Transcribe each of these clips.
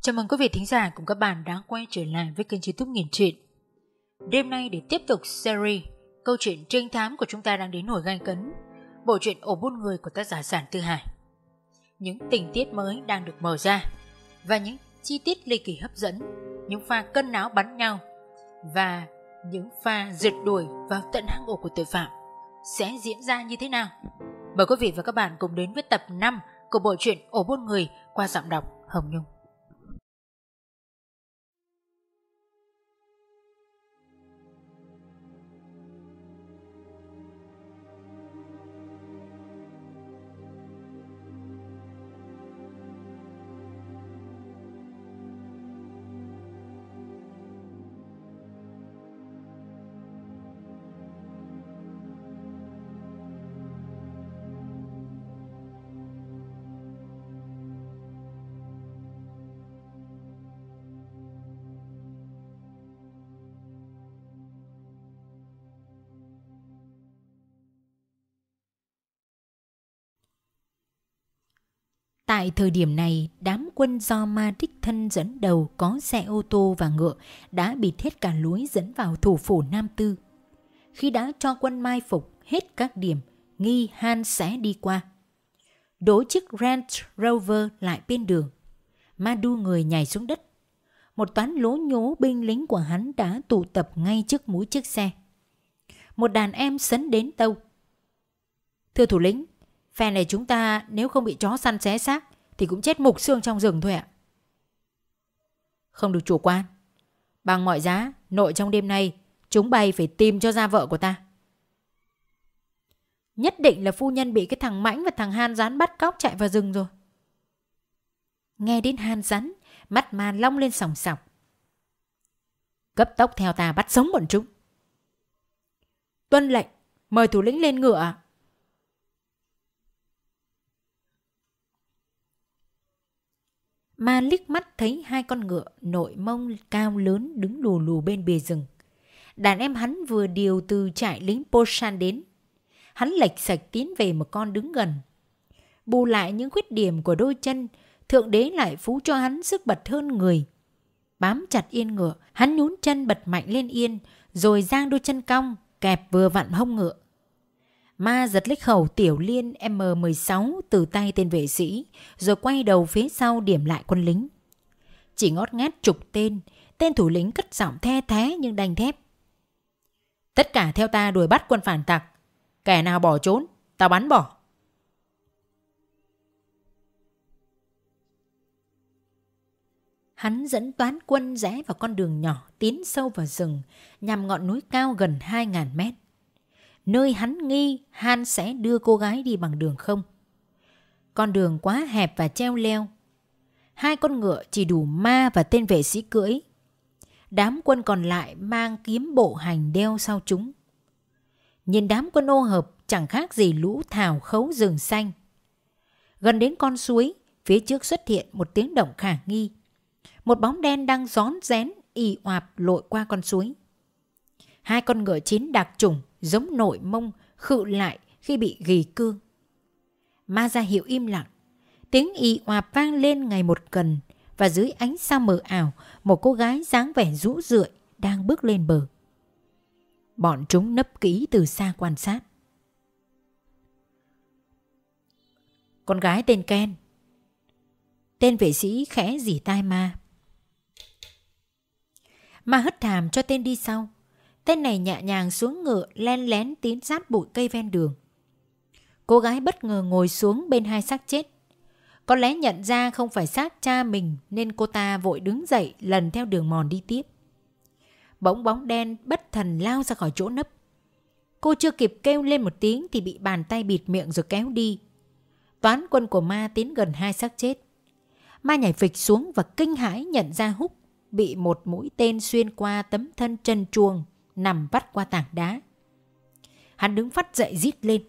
Chào mừng quý vị thính giả cùng các bạn đã quay trở lại với kênh YouTube Nghiền Truyện. Đêm nay để tiếp tục series câu chuyện trinh thám của chúng ta đang đến hồi gay cấn, bộ truyện Ổ Buôn Người của tác giả Giản Tư Hải. Những tình tiết mới đang được mở ra và những chi tiết ly kỳ hấp dẫn, những pha cân não bắn nhau và những pha rượt đuổi vào tận hang ổ của tội phạm sẽ diễn ra như thế nào? Mời quý vị và các bạn cùng đến với tập 5 của bộ truyện Ổ Buôn Người qua giọng đọc Hồng Nhung. Tại thời điểm này, đám quân do Ma đích thân dẫn đầu có xe ô tô và ngựa đã bịt hết cả lối dẫn vào thủ phủ Nam Tư. Khi đã cho quân mai phục hết các điểm nghi Han sẽ đi qua, đỗ chiếc Range Rover lại bên đường, Ma đu người nhảy xuống đất. Một toán lố nhố binh lính của hắn đã tụ tập ngay trước mũi chiếc xe. Một đàn em sấn đến tâu: "Thưa thủ lĩnh, phe này chúng ta nếu không bị chó săn xé xác thì cũng chết mục xương trong rừng thôi ạ." "Không được chủ quan. Bằng mọi giá, nội trong đêm nay chúng bay phải tìm cho ra vợ của ta." "Nhất định là phu nhân bị cái thằng Mãnh và thằng Han Rắn bắt cóc chạy vào rừng rồi." Nghe đến Han Rắn, mắt Ma long lên sòng sọc. "Cấp tốc theo ta bắt sống bọn chúng." "Tuân lệnh, mời thủ lĩnh lên ngựa." Ma liếc mắt thấy hai con ngựa nội mông cao lớn đứng lù lù bên bìa rừng. Đàn em hắn vừa điều từ trại lính Posan đến. Hắn lệch sạch tiến về một con đứng gần. Bù lại những khuyết điểm của đôi chân, Thượng Đế lại phú cho hắn sức bật hơn người. Bám chặt yên ngựa, hắn nhún chân bật mạnh lên yên, rồi giang đôi chân cong kẹp vừa vặn hông ngựa. Ma giật lấy khẩu tiểu liên M16 từ tay tên vệ sĩ, rồi quay đầu phía sau điểm lại quân lính. Chỉ ngót ngát chục tên, tên thủ lĩnh cất giọng the thé nhưng đanh thép: "Tất cả theo ta đuổi bắt quân phản tặc. Kẻ nào bỏ trốn, ta bắn bỏ." Hắn dẫn toán quân rẽ vào con đường nhỏ tiến sâu vào rừng, nhằm ngọn núi cao gần 2.000 mét. Nơi hắn nghi Han sẽ đưa cô gái đi bằng đường không. Con đường quá hẹp và treo leo. Hai con ngựa chỉ đủ Ma và tên vệ sĩ cưỡi. Đám quân còn lại mang kiếm bộ hành đeo sau chúng. Nhìn đám quân ô hợp chẳng khác gì lũ thảo khấu rừng xanh. Gần đến con suối, phía trước xuất hiện một tiếng động khả nghi. Một bóng đen đang rón rén ì oạp lội qua con suối. Hai con ngựa chiến đặc chủng giống nội mông khự lại khi bị gỉ cương. Ma ra hiệu im lặng. Tiếng ì oạp vang lên ngày một gần, và dưới ánh sao mờ ảo, một cô gái dáng vẻ rũ rượi đang bước lên bờ. Bọn chúng nấp kỹ từ xa quan sát. "Con gái tên Ken." Tên vệ sĩ khẽ rỉ tai Ma. Ma hất hàm cho tên đi sau. Tên này nhẹ nhàng xuống ngựa len lén tiến sát bụi cây ven đường. Cô gái bất ngờ ngồi xuống bên hai xác chết. Có lẽ nhận ra không phải xác cha mình nên cô ta vội đứng dậy lần theo đường mòn đi tiếp. Bỗng bóng đen bất thần lao ra khỏi chỗ nấp. Cô chưa kịp kêu lên một tiếng thì bị bàn tay bịt miệng rồi kéo đi. Toán quân của Ma tiến gần hai xác chết. Ma nhảy phịch xuống và kinh hãi nhận ra Húc bị một mũi tên xuyên qua tấm thân trần truồng nằm vắt qua tảng đá. Hắn đứng phắt dậy rít lên: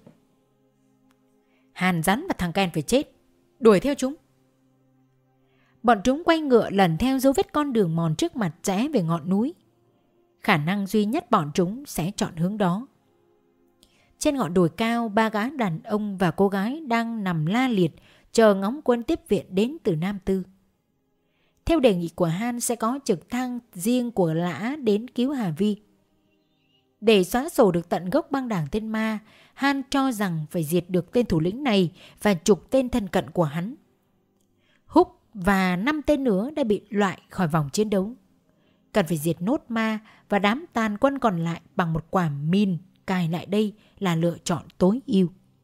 "Han Rắn và thằng Ken phải chết, đuổi theo chúng." Bọn chúng quay ngựa lần theo dấu vết con đường mòn trước mặt rẽ về ngọn núi. Khả năng duy nhất bọn chúng sẽ chọn hướng đó. Trên ngọn đồi cao, ba gã đàn ông và cô gái đang nằm la liệt chờ ngóng quân tiếp viện đến từ Nam Tư. Theo đề nghị của Han sẽ có trực thăng riêng của Lã đến cứu Hà Vi. Để xóa sổ được tận gốc băng đảng tên Ma, Han cho rằng phải diệt được tên thủ lĩnh này và trục tên thân cận của hắn. Húc và 5 tên nữa đã bị loại khỏi vòng chiến đấu. Cần phải diệt nốt Ma và đám tàn quân còn lại bằng một quả mìn cài lại đây là lựa chọn tối ưu.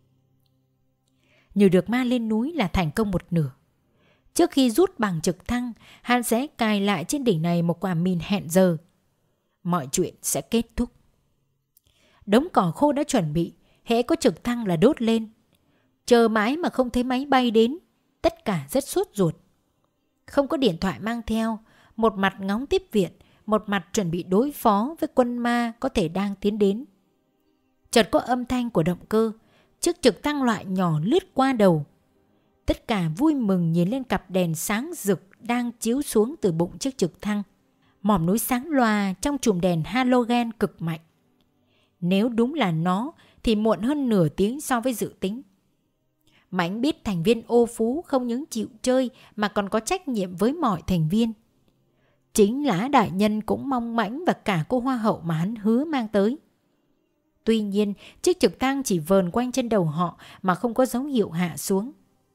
Nhờ được Ma lên núi là thành công một nửa. Trước khi rút bằng trực thăng, Han sẽ cài lại trên đỉnh này một quả mìn hẹn giờ. Mọi chuyện sẽ kết thúc. Đống cỏ khô đã chuẩn bị, hễ có trực thăng là đốt lên. Chờ mãi mà không thấy máy bay đến, tất cả rất sốt ruột. Không có điện thoại mang theo, một mặt ngóng tiếp viện, một mặt chuẩn bị đối phó với quân Ma có thể đang tiến đến. Chợt có âm thanh của động cơ, chiếc trực thăng loại nhỏ lướt qua đầu. Tất cả vui mừng nhìn lên cặp đèn sáng rực đang chiếu xuống từ bụng chiếc trực thăng. Mỏm núi sáng loà trong chùm đèn halogen cực mạnh. Nếu đúng là nó thì muộn hơn nửa tiếng so với dự tính. Mãnh biết thành viên ô phú không những chịu chơi mà còn có trách nhiệm với mọi thành viên. Chính Lã đại nhân cũng mong Mãnh và cả cô hoa hậu mà hắn hứa mang tới. Tuy nhiên, chiếc trực thăng chỉ vờn quanh trên đầu họ mà không có dấu hiệu hạ xuống.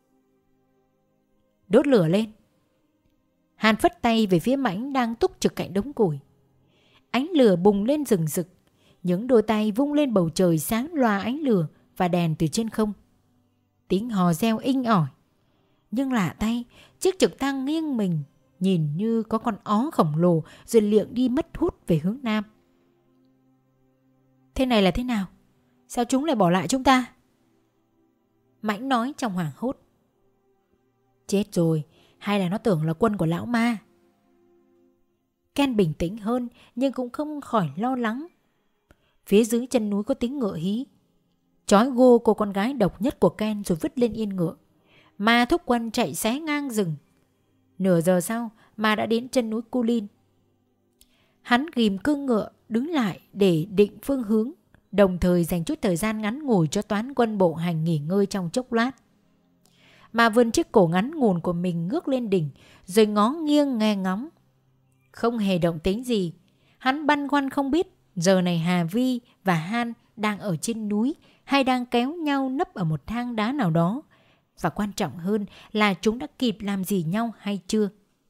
Đốt lửa lên. Han phất tay về phía Mãnh đang túc trực cạnh đống củi. Ánh lửa bùng lên rừng rực. Những đôi tay vung lên bầu trời sáng loa ánh lửa và đèn từ trên không. Tiếng hò reo inh ỏi. Nhưng lạ tay, chiếc trực thăng nghiêng mình, nhìn như có con ó khổng lồ rồi liệng đi mất hút về hướng nam. Thế này là thế nào? Sao chúng lại bỏ lại chúng ta? Mãnh nói trong hoảng hốt. Chết rồi, hay là nó tưởng là quân của lão Ma? Ken bình tĩnh hơn nhưng cũng không khỏi lo lắng. Phía dưới chân núi có tiếng ngựa hí. Trói gô cô con gái độc nhất của Ken rồi vứt lên yên ngựa. Ma thúc quân chạy xé ngang rừng. Nửa giờ sau, Ma đã đến chân núi Culin. Hắn ghìm cương ngựa đứng lại để định phương hướng, đồng thời dành chút thời gian ngắn ngủi cho toán quân bộ hành nghỉ ngơi trong chốc lát. Ma vươn chiếc cổ ngắn ngủn của mình ngước lên đỉnh, rồi ngó nghiêng nghe ngóng. Không hề động tĩnh gì. Hắn băn khoăn không biết giờ này Hà Vi và Han đang ở trên núi hay đang kéo nhau nấp ở một hang đá nào đó. Và quan trọng hơn là chúng đã kịp làm gì nhau hay chưa.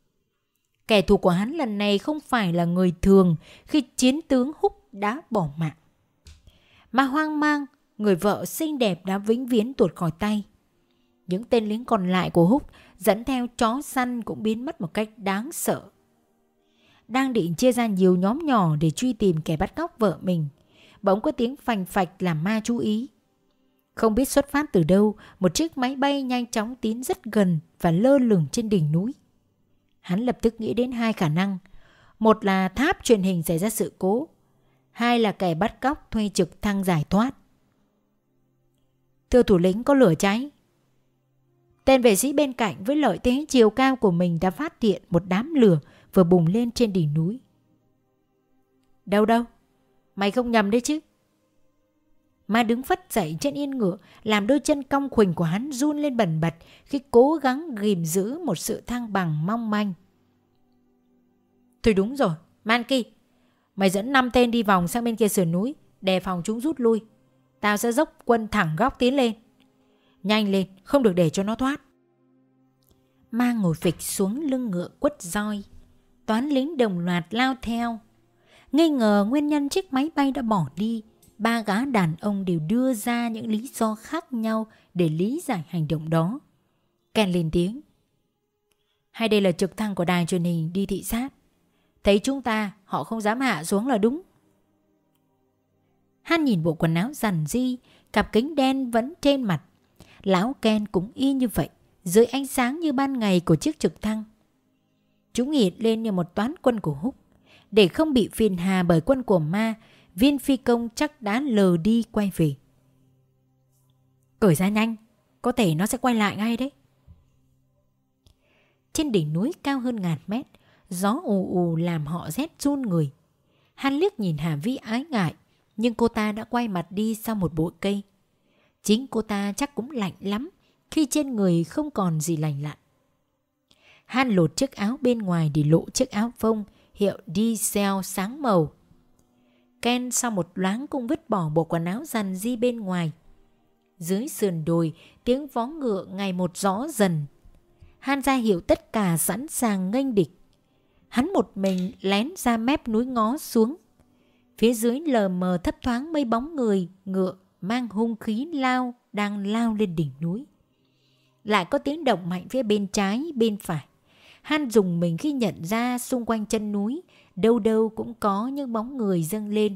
Kẻ thù của hắn lần này không phải là người thường khi chiến tướng Húc đã bỏ mạng. Mà hoang mang, người vợ xinh đẹp đã vĩnh viễn tuột khỏi tay. Những tên lính còn lại của Húc dẫn theo chó săn cũng biến mất một cách đáng sợ. Đang định chia ra nhiều nhóm nhỏ để truy tìm kẻ bắt cóc vợ mình, bỗng có tiếng phành phạch làm Ma chú ý. Không biết xuất phát từ đâu, một chiếc máy bay nhanh chóng tiến rất gần và lơ lửng trên đỉnh núi. Hắn lập tức nghĩ đến hai khả năng. Một là tháp truyền hình xảy ra sự cố, hai là kẻ bắt cóc thuê trực thăng giải thoát. Thưa thủ lĩnh, có lửa cháy. Tên vệ sĩ bên cạnh với lợi thế chiều cao của mình đã phát hiện một đám lửa vừa bùng lên trên đỉnh núi. Đâu đâu, mày không nhầm đấy chứ. Ma đứng phất dậy trên yên ngựa, làm đôi chân cong khuỳnh của hắn run lên bần bật khi cố gắng ghìm giữ một sự thăng bằng mong manh. Thôi đúng rồi, Manki, mày dẫn 5 tên đi vòng sang bên kia sườn núi, đề phòng chúng rút lui. Tao sẽ dốc quân thẳng góc tiến lên. Nhanh lên, không được để cho nó thoát. Ma ngồi phịch xuống lưng ngựa quất roi. Toán lính đồng loạt lao theo. Nghi ngờ nguyên nhân chiếc máy bay đã bỏ đi, ba gã đàn ông đều đưa ra những lý do khác nhau để lý giải hành động đó. Ken lên tiếng. Hay đây là trực thăng của đài truyền hình đi thị sát. Thấy chúng ta, họ không dám hạ xuống là đúng. Han nhìn bộ quần áo rằn ri, cặp kính đen vẫn trên mặt. Lão Ken cũng y như vậy, dưới ánh sáng như ban ngày của chiếc trực thăng. Chúng nghiệt lên như một toán quân của Húc. Để không bị phiền hà bởi quân của Ma, viên phi công chắc đã lờ đi quay về. Cởi ra nhanh, có thể nó sẽ quay lại ngay đấy. Trên đỉnh núi cao hơn 1000 mét, gió ù ù làm họ rét run người. Han liếc nhìn Hà Vi ái ngại, nhưng cô ta đã quay mặt đi sau một bụi cây. Chính cô ta chắc cũng lạnh lắm khi trên người không còn gì lành lặn. Han lột chiếc áo bên ngoài để lộ chiếc áo phông hiệu diesel sáng màu. Ken sau một loáng cũng vứt bỏ bộ quần áo rằn ri bên ngoài. Dưới sườn đồi, tiếng vó ngựa ngày một rõ dần. Han ra hiệu tất cả sẵn sàng nghênh địch. Hắn một mình lén ra mép núi ngó xuống. Phía dưới lờ mờ thấp thoáng mấy bóng người ngựa mang hung khí đang lao lên đỉnh núi. Lại có tiếng động mạnh phía bên trái, bên phải. Han dùng mình khi nhận ra xung quanh chân núi đâu đâu cũng có những bóng người dâng lên.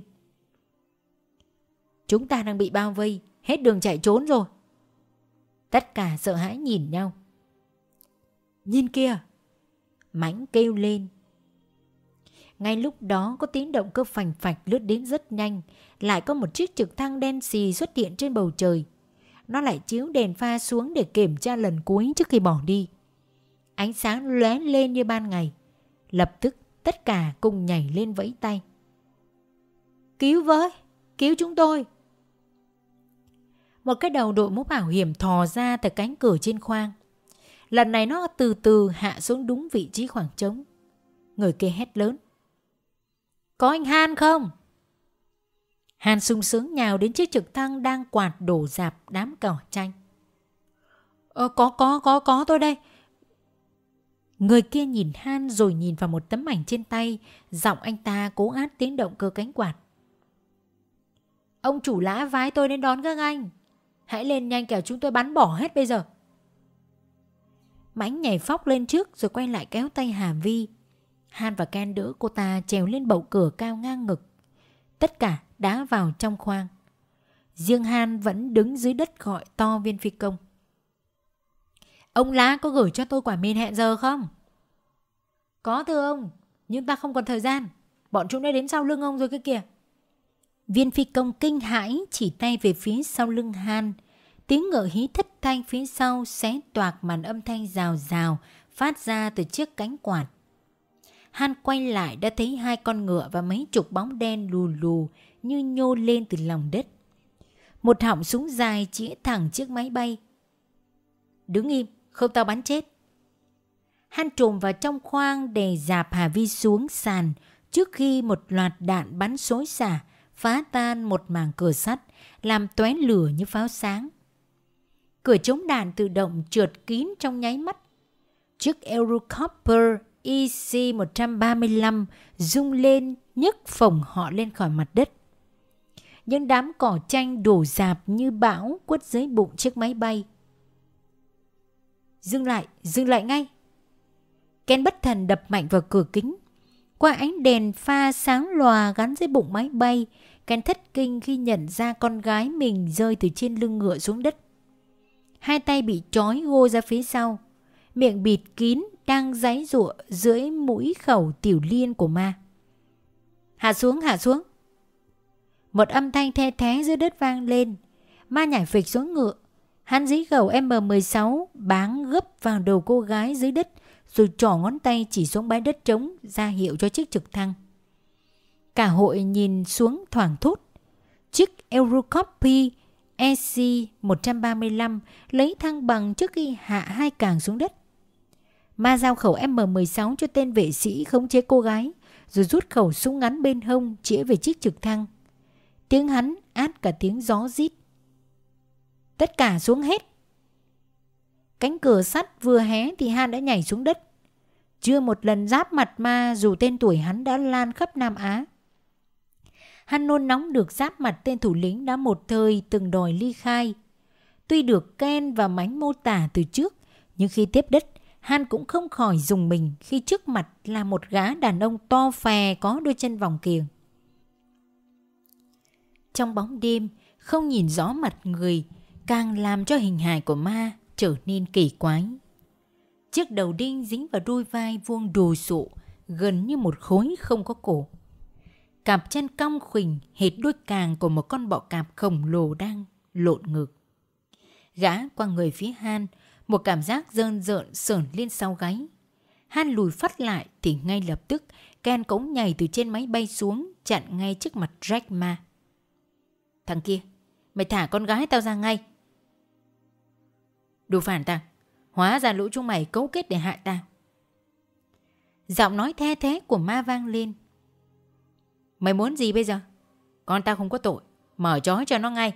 Chúng ta đang bị bao vây, hết đường chạy trốn rồi. Tất cả sợ hãi nhìn nhau. Nhìn kia! Mãnh kêu lên. Ngay lúc đó có tiếng động cơ phành phạch lướt đến rất nhanh. Lại có một chiếc trực thăng đen xì xuất hiện trên bầu trời. Nó lại chiếu đèn pha xuống để kiểm tra lần cuối trước khi bỏ đi. Ánh sáng lóe lên như ban ngày. Lập tức tất cả cùng nhảy lên vẫy tay. Cứu với! Cứu chúng tôi! Một cái đầu đội mũ bảo hiểm thò ra từ cánh cửa trên khoang. Lần này nó từ từ hạ xuống đúng vị trí khoảng trống. Người kia hét lớn. Có anh Han không? Han sung sướng nhào đến chiếc trực thăng đang quạt đổ rạp đám cỏ tranh. Có tôi đây. Người kia nhìn Han rồi nhìn vào một tấm ảnh trên tay. Giọng anh ta cố át tiếng động cơ cánh quạt. Ông chủ lã vái tôi đến đón các anh. Hãy lên nhanh kẻo chúng tôi bắn bỏ hết bây giờ. Mãnh nhảy phóc lên trước rồi quay lại kéo tay Hà Vi. Han và Ken đỡ cô ta trèo lên bậu cửa cao ngang ngực. Tất cả đã vào trong khoang. Riêng Han vẫn đứng dưới đất gọi to viên phi công. Ông Lá có gửi cho tôi quả mìn hẹn giờ không? Có thưa ông, nhưng ta không còn thời gian. Bọn chúng đã đến sau lưng ông rồi kia kìa. Viên phi công kinh hãi chỉ tay về phía sau lưng Han. Tiếng ngựa hí thất thanh phía sau xé toạc màn âm thanh rào rào phát ra từ chiếc cánh quạt. Han quay lại đã thấy hai con ngựa và mấy chục bóng đen lù lù như nhô lên từ lòng đất. Một họng súng dài chĩa thẳng chiếc máy bay. Đứng im, không tao bắn chết. Han trồm vào trong khoang để dạp Hà Vi xuống sàn trước khi một loạt đạn bắn xối xả phá tan một mảng cửa sắt, làm tóe lửa như pháo sáng. Cửa chống đạn tự động trượt kín trong nháy mắt. Chiếc Eurocopter EC-135 rung lên nhấc phồng họ lên khỏi mặt đất. Những đám cỏ tranh đổ rạp như bão quất dưới bụng chiếc máy bay. Dừng lại ngay. Ken bất thần đập mạnh vào cửa kính. Qua ánh đèn pha sáng lòa gắn dưới bụng máy bay, Ken thất kinh khi nhận ra con gái mình rơi từ trên lưng ngựa xuống đất. Hai tay bị trói gô ra phía sau, miệng bịt kín đang giãy giụa dưới mũi khẩu tiểu liên của ma. Hạ xuống. Một âm thanh the thé dưới đất vang lên. Ma nhảy phịch xuống ngựa. Hắn dí khẩu M16 báng gấp vào đầu cô gái dưới đất, rồi trỏ ngón tay chỉ xuống bãi đất trống ra hiệu cho chiếc trực thăng. Cả hội nhìn xuống thoảng thốt. Chiếc Eurocopter EC-135 lấy thăng bằng trước khi hạ hai càng xuống đất. Ma giao khẩu M16 cho tên vệ sĩ khống chế cô gái, rồi rút khẩu súng ngắn bên hông chĩa về chiếc trực thăng. Tiếng hắn át cả tiếng gió rít. Tất cả xuống hết. Cánh cửa sắt vừa hé thì Han đã nhảy xuống đất. Chưa một lần giáp mặt ma dù tên tuổi hắn đã lan khắp Nam Á. Han nôn nóng được giáp mặt tên thủ lĩnh đã một thời từng đòi ly khai. Tuy được Ken và Mánh mô tả từ trước, nhưng khi tiếp đất, Han cũng không khỏi rùng mình khi trước mặt là một gã đàn ông to phè có đôi chân vòng kiềng. Trong bóng đêm, không nhìn rõ mặt người, càng làm cho hình hài của ma trở nên kỳ quái. Chiếc đầu đinh dính vào đôi vai vuông đù sụ, gần như một khối không có cổ. Cặp chân cong khuỳnh hệt đuôi càng của một con bọ cạp khổng lồ đang lộn ngược. Gã qua người phía Han, một cảm giác rơn rợn sởn lên sau gáy. Han lùi phát lại thì ngay lập tức Ken cũng nhảy từ trên máy bay xuống, chặn ngay trước mặt Jack Ma. Thằng kia, mày thả con gái tao ra ngay. Đồ phản tao, hóa ra lũ chúng mày cấu kết để hại tao. Giọng nói the thế của Ma vang lên. Mày muốn gì bây giờ? Con tao không có tội, mở trói cho nó ngay.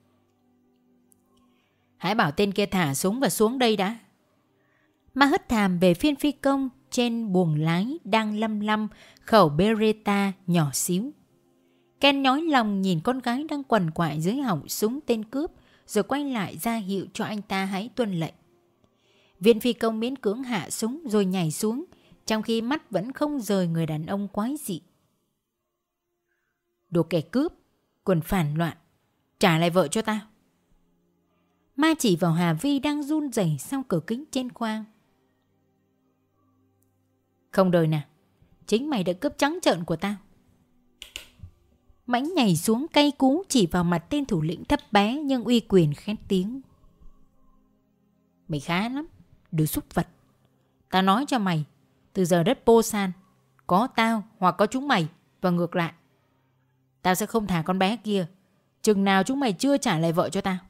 Hãy bảo tên kia thả súng và xuống đây đã. Ma hất hàm về phiên phi công trên buồng lái đang lăm lăm khẩu Beretta nhỏ xíu. Ken nhói lòng nhìn con gái đang quằn quại dưới họng súng tên cướp, rồi quay lại ra hiệu cho anh ta hãy tuân lệnh. Viên phi công miễn cưỡng hạ súng rồi nhảy xuống, trong khi mắt vẫn không rời người đàn ông quái dị. Đồ kẻ cướp, quần phản loạn, trả lại vợ cho tao. Ma chỉ vào Hà Vi đang run rẩy sau cửa kính trên khoang. Không đời nào, chính mày đã cướp trắng trợn của tao. Mãnh nhảy xuống cay cú chỉ vào mặt tên thủ lĩnh thấp bé nhưng uy quyền khét tiếng. Mày khá lắm, đồ súc vật. Tao nói cho mày, từ giờ đất Posan, có tao hoặc có chúng mày và ngược lại. Tao sẽ không thả con bé kia, chừng nào chúng mày chưa trả lại vợ cho tao.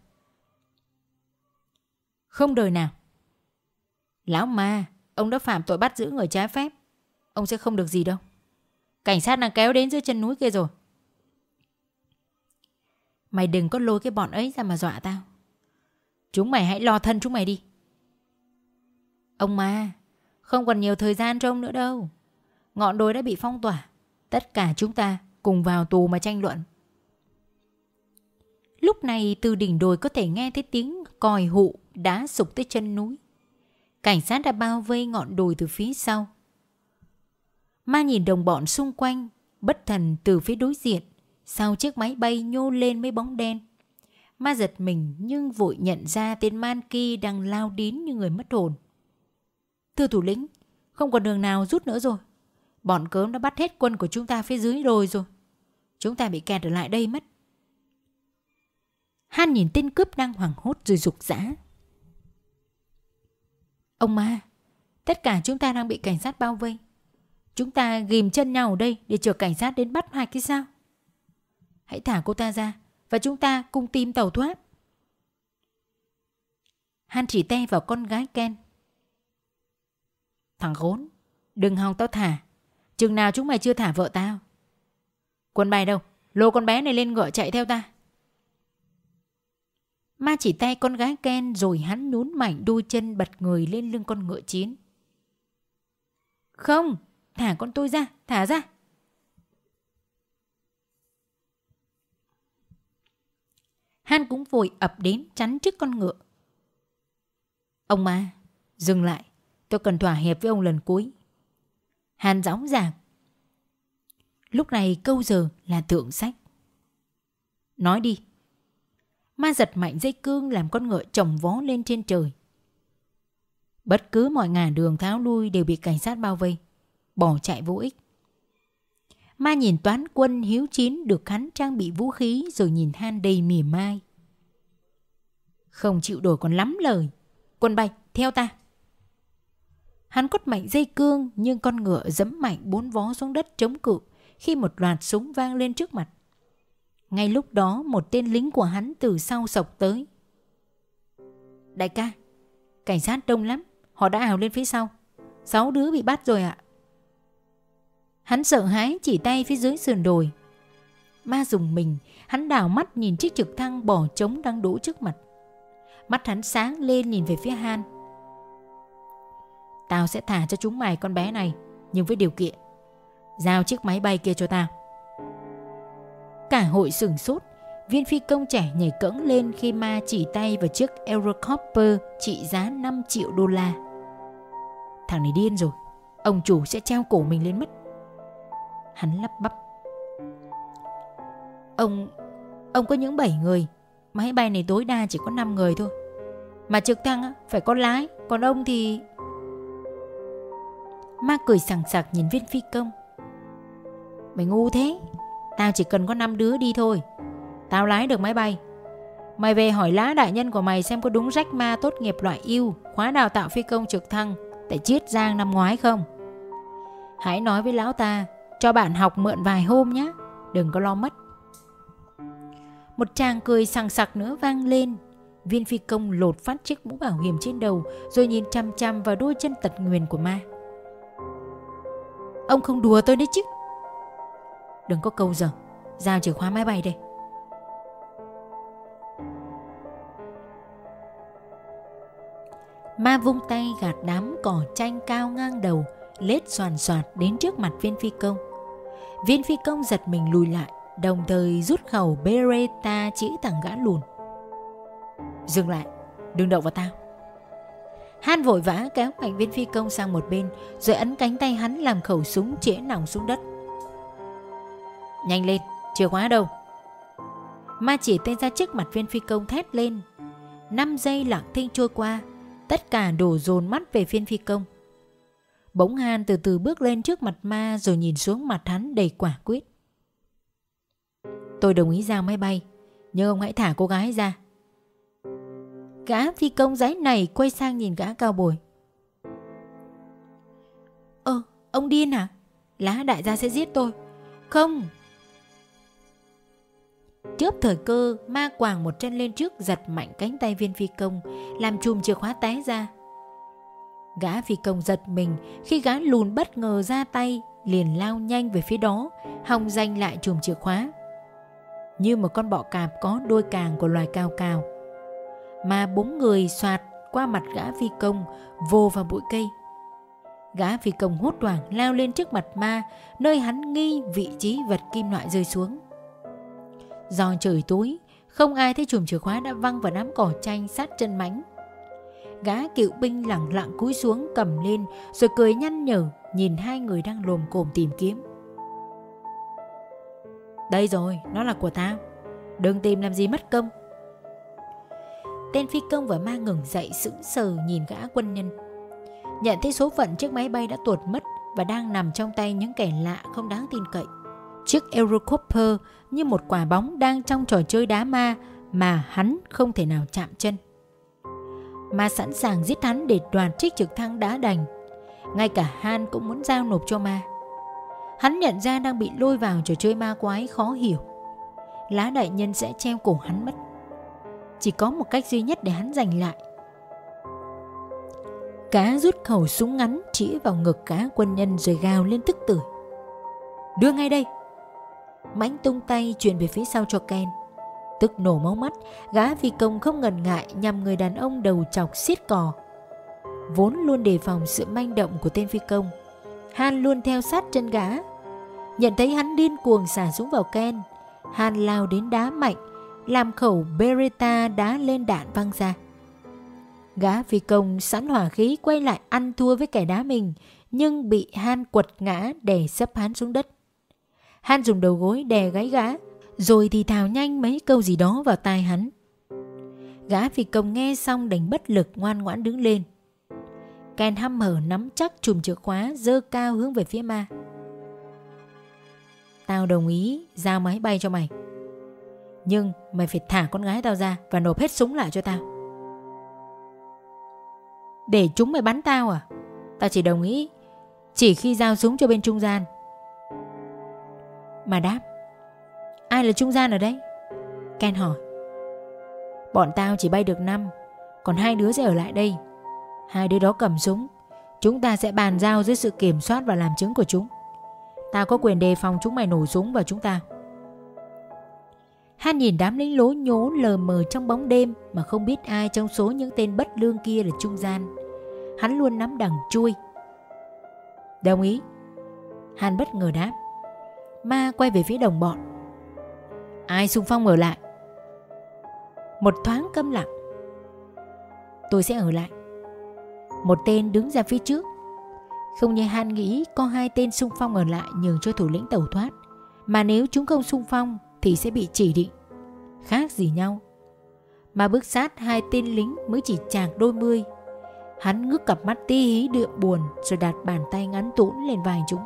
Không đời nào. Lão Ma, ông đã phạm tội bắt giữ người trái phép. Ông sẽ không được gì đâu. Cảnh sát đang kéo đến dưới chân núi kia rồi. Mày đừng có lôi cái bọn ấy ra mà dọa tao. Chúng mày hãy lo thân chúng mày đi. Ông Ma, không còn nhiều thời gian cho ông nữa đâu. Ngọn đồi đã bị phong tỏa. Tất cả chúng ta cùng vào tù mà tranh luận. Lúc này từ đỉnh đồi có thể nghe thấy tiếng còi hụ đã sục tới chân núi. Cảnh sát đã bao vây ngọn đồi từ phía sau. Ma nhìn đồng bọn xung quanh, bất thần từ phía đối diện. Sau chiếc máy bay nhô lên mấy bóng đen. Ma giật mình nhưng vội nhận ra tên man kia đang lao đến như người mất hồn. Thưa thủ lĩnh, không còn đường nào rút nữa rồi. Bọn cớm đã bắt hết quân của chúng ta phía dưới đồi rồi. Chúng ta bị kẹt ở lại đây mất. Han nhìn tên cướp đang hoảng hốt rồi rục rã. Ông Ma, tất cả chúng ta đang bị cảnh sát bao vây. Chúng ta ghìm chân nhau ở đây để chờ cảnh sát đến bắt hay cái sao? Hãy thả cô ta ra và chúng ta cùng tìm tàu thoát. Han chỉ tay vào con gái Ken. Thằng khốn, đừng hòng tao thả, chừng nào chúng mày chưa thả vợ tao. Quân bay đâu? Lôi con bé này lên ngựa chạy theo ta. Ma chỉ tay con gái Ken rồi hắn nhún mạnh đôi chân bật người lên lưng con ngựa chiến. Không, thả con tôi ra, thả ra. Han cũng vội ập đến chắn trước con ngựa. Ông Ma, dừng lại, tôi cần thỏa hiệp với ông lần cuối. Han dõng dạc. Lúc này câu giờ là thượng sách. Nói đi. Ma giật mạnh dây cương làm con ngựa chồng vó lên trên trời. Bất cứ mọi ngả đường tháo lui đều bị cảnh sát bao vây, bỏ chạy vô ích. Ma nhìn toán quân hiếu chiến được hắn trang bị vũ khí rồi nhìn Han đầy mỉa mai. Không chịu đổi còn lắm lời. Quân bay, theo ta. Hắn quất mạnh dây cương nhưng con ngựa giẫm mạnh 4 vó xuống đất chống cự khi một loạt súng vang lên trước mặt. Ngay lúc đó một tên lính của hắn từ sau xộc tới. Đại ca, cảnh sát đông lắm, họ đã ào lên phía sau. 6 đứa bị bắt rồi ạ. Hắn sợ hãi chỉ tay phía dưới sườn đồi. Ma rùng mình, hắn đảo mắt nhìn chiếc trực thăng bỏ trống đang đỗ trước mặt. Mắt hắn sáng lên nhìn về phía Han. Tao sẽ thả cho chúng mày con bé này, nhưng với điều kiện giao chiếc máy bay kia cho tao. Cả hội sửng sốt. Viên phi công trẻ nhảy cẫng lên khi Ma chỉ tay vào chiếc Eurocopter trị giá 5 triệu đô la. Thằng này điên rồi, ông chủ sẽ treo cổ mình lên mất. Hắn lắp bắp. Ông có những 7 người. Máy bay này tối đa chỉ có 5 người thôi. Mà trực thăng phải có lái, còn ông thì... Ma cười sảng sặc nhìn viên phi công. Mày ngu thế. Tao chỉ cần có 5 đứa đi thôi. Tao lái được máy bay. Mày về hỏi lá đại nhân của mày xem có đúng Jack Ma tốt nghiệp loại yêu khóa đào tạo phi công trực thăng tại Chiết Giang năm ngoái không. Hãy nói với lão ta cho bạn học mượn vài hôm nhé. Đừng có lo mất. Một tràng cười sằng sặc nữa vang lên. Viên phi công lột phát chiếc mũ bảo hiểm trên đầu rồi nhìn chăm chăm vào đôi chân tật nguyền của Ma. Ông không đùa tôi đấy chứ? Đừng có câu giờ, giao chìa khóa máy bay đây. Ma vung tay gạt đám cỏ tranh cao ngang đầu, lết xoàn xoạt đến trước mặt viên phi công. Viên phi công giật mình lùi lại, đồng thời rút khẩu Beretta chỉ thẳng gã lùn. Dừng lại, đừng động vào tao. Han vội vã kéo mạnh viên phi công sang một bên, rồi ấn cánh tay hắn làm khẩu súng chĩa nòng xuống đất. Nhanh lên, chìa khóa đâu? Ma chỉ tay ra trước mặt viên phi công thét lên. 5 giây lặng thinh trôi qua, tất cả đổ dồn mắt về viên phi công. Bỗng Han từ từ bước lên trước mặt Ma, rồi nhìn xuống mặt hắn đầy quả quyết. Tôi đồng ý giao máy bay, nhưng ông hãy thả cô gái ra. Gã phi công giấy này quay sang nhìn gã cao bồi. Ông điên hả? Lá đại gia sẽ giết tôi. Không. Chớp thời cơ, Ma quàng một chân lên trước, giật mạnh cánh tay viên phi công, làm chùm chìa khóa té ra. Gã phi công giật mình khi gã lùn bất ngờ ra tay, liền lao nhanh về phía đó, hòng giành lại chùm chìa khóa. Như một con bọ cạp có đuôi càng của loài cao cao, mà 4 người xoạt qua mặt gã phi công, vồ vào bụi cây. Gã phi công hốt hoảng lao lên trước mặt Ma, nơi hắn nghi vị trí vật kim loại rơi xuống. Do trời tối, không ai thấy chùm chìa khóa đã văng vào đám cỏ tranh sát chân mánh. Gã cựu binh lẳng lặng cúi xuống cầm lên, rồi cười nhăn nhở nhìn hai người đang lồm cồm tìm kiếm. Đây rồi, nó là của tao, đừng tìm làm gì mất công. Tên phi công và Ma ngừng dậy sững sờ nhìn gã quân nhân. Nhận thấy số phận chiếc máy bay đã tuột mất và đang nằm trong tay những kẻ lạ không đáng tin cậy. Chiếc Eurocopter như một quả bóng đang trong trò chơi đá ma mà hắn không thể nào chạm chân. Ma sẵn sàng giết hắn để đoạt chiếc trực thăng đã đành. Ngay cả Han cũng muốn giao nộp cho Ma. Hắn nhận ra đang bị lôi vào trò chơi ma quái khó hiểu. Lá đại nhân sẽ treo cổ hắn mất. Chỉ có một cách duy nhất để hắn giành lại. Cá rút khẩu súng ngắn chĩa vào ngực cá quân nhân rồi gào lên tức tưởi. Đưa ngay đây. Mãnh tung tay chuyển về phía sau cho Ken. Tức nổ máu mắt, gã phi công không ngần ngại nhằm người đàn ông đầu chọc xiết cò. Vốn luôn đề phòng sự manh động của tên phi công, Han luôn theo sát chân gã. Nhận thấy hắn điên cuồng xả súng vào Ken, Han lao đến đá mạnh, làm khẩu Beretta đá lên đạn văng ra. Gã phi công sẵn hỏa khí quay lại ăn thua với kẻ đá mình, nhưng bị Han quật ngã đè sấp hắn xuống đất. Han dùng đầu gối đè gáy gã, rồi thì thào nhanh mấy câu gì đó vào tai hắn. Gã phi công nghe xong đành bất lực ngoan ngoãn đứng lên. Ken hăm hở nắm chắc chùm chìa khóa, giơ cao hướng về phía Ma. Tao đồng ý giao máy bay cho mày, nhưng mày phải thả con gái tao ra và nộp hết súng lại cho tao. Để chúng mày bắn tao à? Tao chỉ đồng ý chỉ khi giao súng cho bên trung gian. Mà đáp, ai là trung gian ở đây? Ken hỏi. Bọn tao chỉ bay được 5, còn 2 đứa sẽ ở lại đây. 2 đứa đó cầm súng, chúng ta sẽ bàn giao dưới sự kiểm soát và làm chứng của chúng. Tao có quyền đề phòng chúng mày nổ súng vào chúng tao. Han nhìn đám lính lố nhố lờ mờ trong bóng đêm mà không biết ai trong số những tên bất lương kia là trung gian. Hắn luôn nắm đằng chui. Đồng ý. Han bất ngờ đáp. Ma quay về phía đồng bọn. Ai xung phong ở lại? Một thoáng câm lặng. Tôi sẽ ở lại. Một tên đứng ra phía trước. Không như Han nghĩ có 2 tên xung phong ở lại nhường cho thủ lĩnh tẩu thoát, mà nếu chúng không xung phong thì sẽ bị chỉ định. Khác gì nhau. Mà bước sát 2 tên lính mới chỉ chạc đôi mươi. Hắn ngước cặp mắt tí hí đượm buồn, rồi đặt bàn tay ngắn tũn lên vai chúng.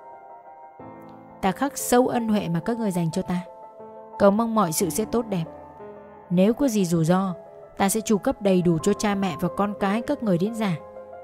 Ta khắc sâu ân huệ mà các người dành cho ta. Cầu mong mọi sự sẽ tốt đẹp. Nếu có gì rủi ro, ta sẽ chu cấp đầy đủ cho cha mẹ và con cái các người đến già.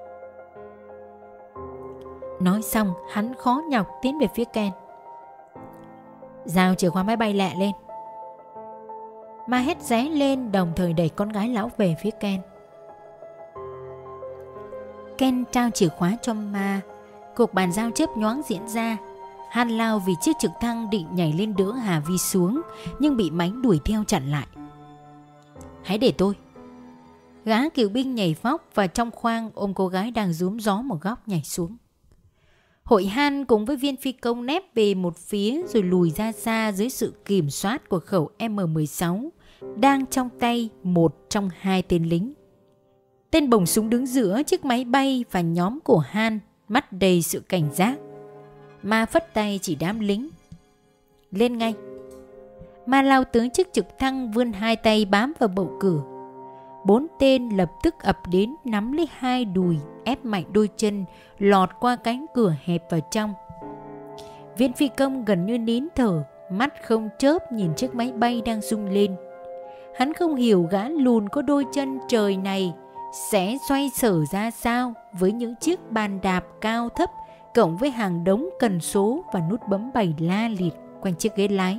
Nói xong, hắn khó nhọc tiến về phía Ken. Giao chìa khóa máy bay lẹ lên. Ma hét ré lên, đồng thời đẩy con gái lão về phía Ken. Ken trao chìa khóa cho Ma, Cuộc bàn giao chớp nhoáng diễn ra. Han lao vì chiếc trực thăng định nhảy lên đỡ Hà Vi xuống, nhưng bị Mánh đuổi theo chặn lại. Hãy để tôi. Gã cựu binh nhảy vóc và trong khoang ôm cô gái đang rúm gió một góc nhảy xuống. Hội Han cùng với viên phi công nép về một phía rồi lùi ra xa dưới sự kiểm soát của khẩu M16 đang trong tay một trong hai tên lính. Tên bồng súng đứng giữa chiếc máy bay và nhóm của Han, mắt đầy sự cảnh giác. Ma phất tay chỉ đám lính. Lên ngay. Ma lao tới chiếc trực thăng, vươn hai tay bám vào bậu cửa. 4 tên lập tức ập đến, nắm lấy hai đùi, ép mạnh đôi chân, lọt qua cánh cửa hẹp vào trong. Viên phi công gần như nín thở, mắt không chớp nhìn chiếc máy bay đang rung lên. Hắn không hiểu gã lùn có đôi chân trời này sẽ xoay sở ra sao với những chiếc bàn đạp cao thấp cộng với hàng đống cần số và nút bấm bày la liệt quanh chiếc ghế lái.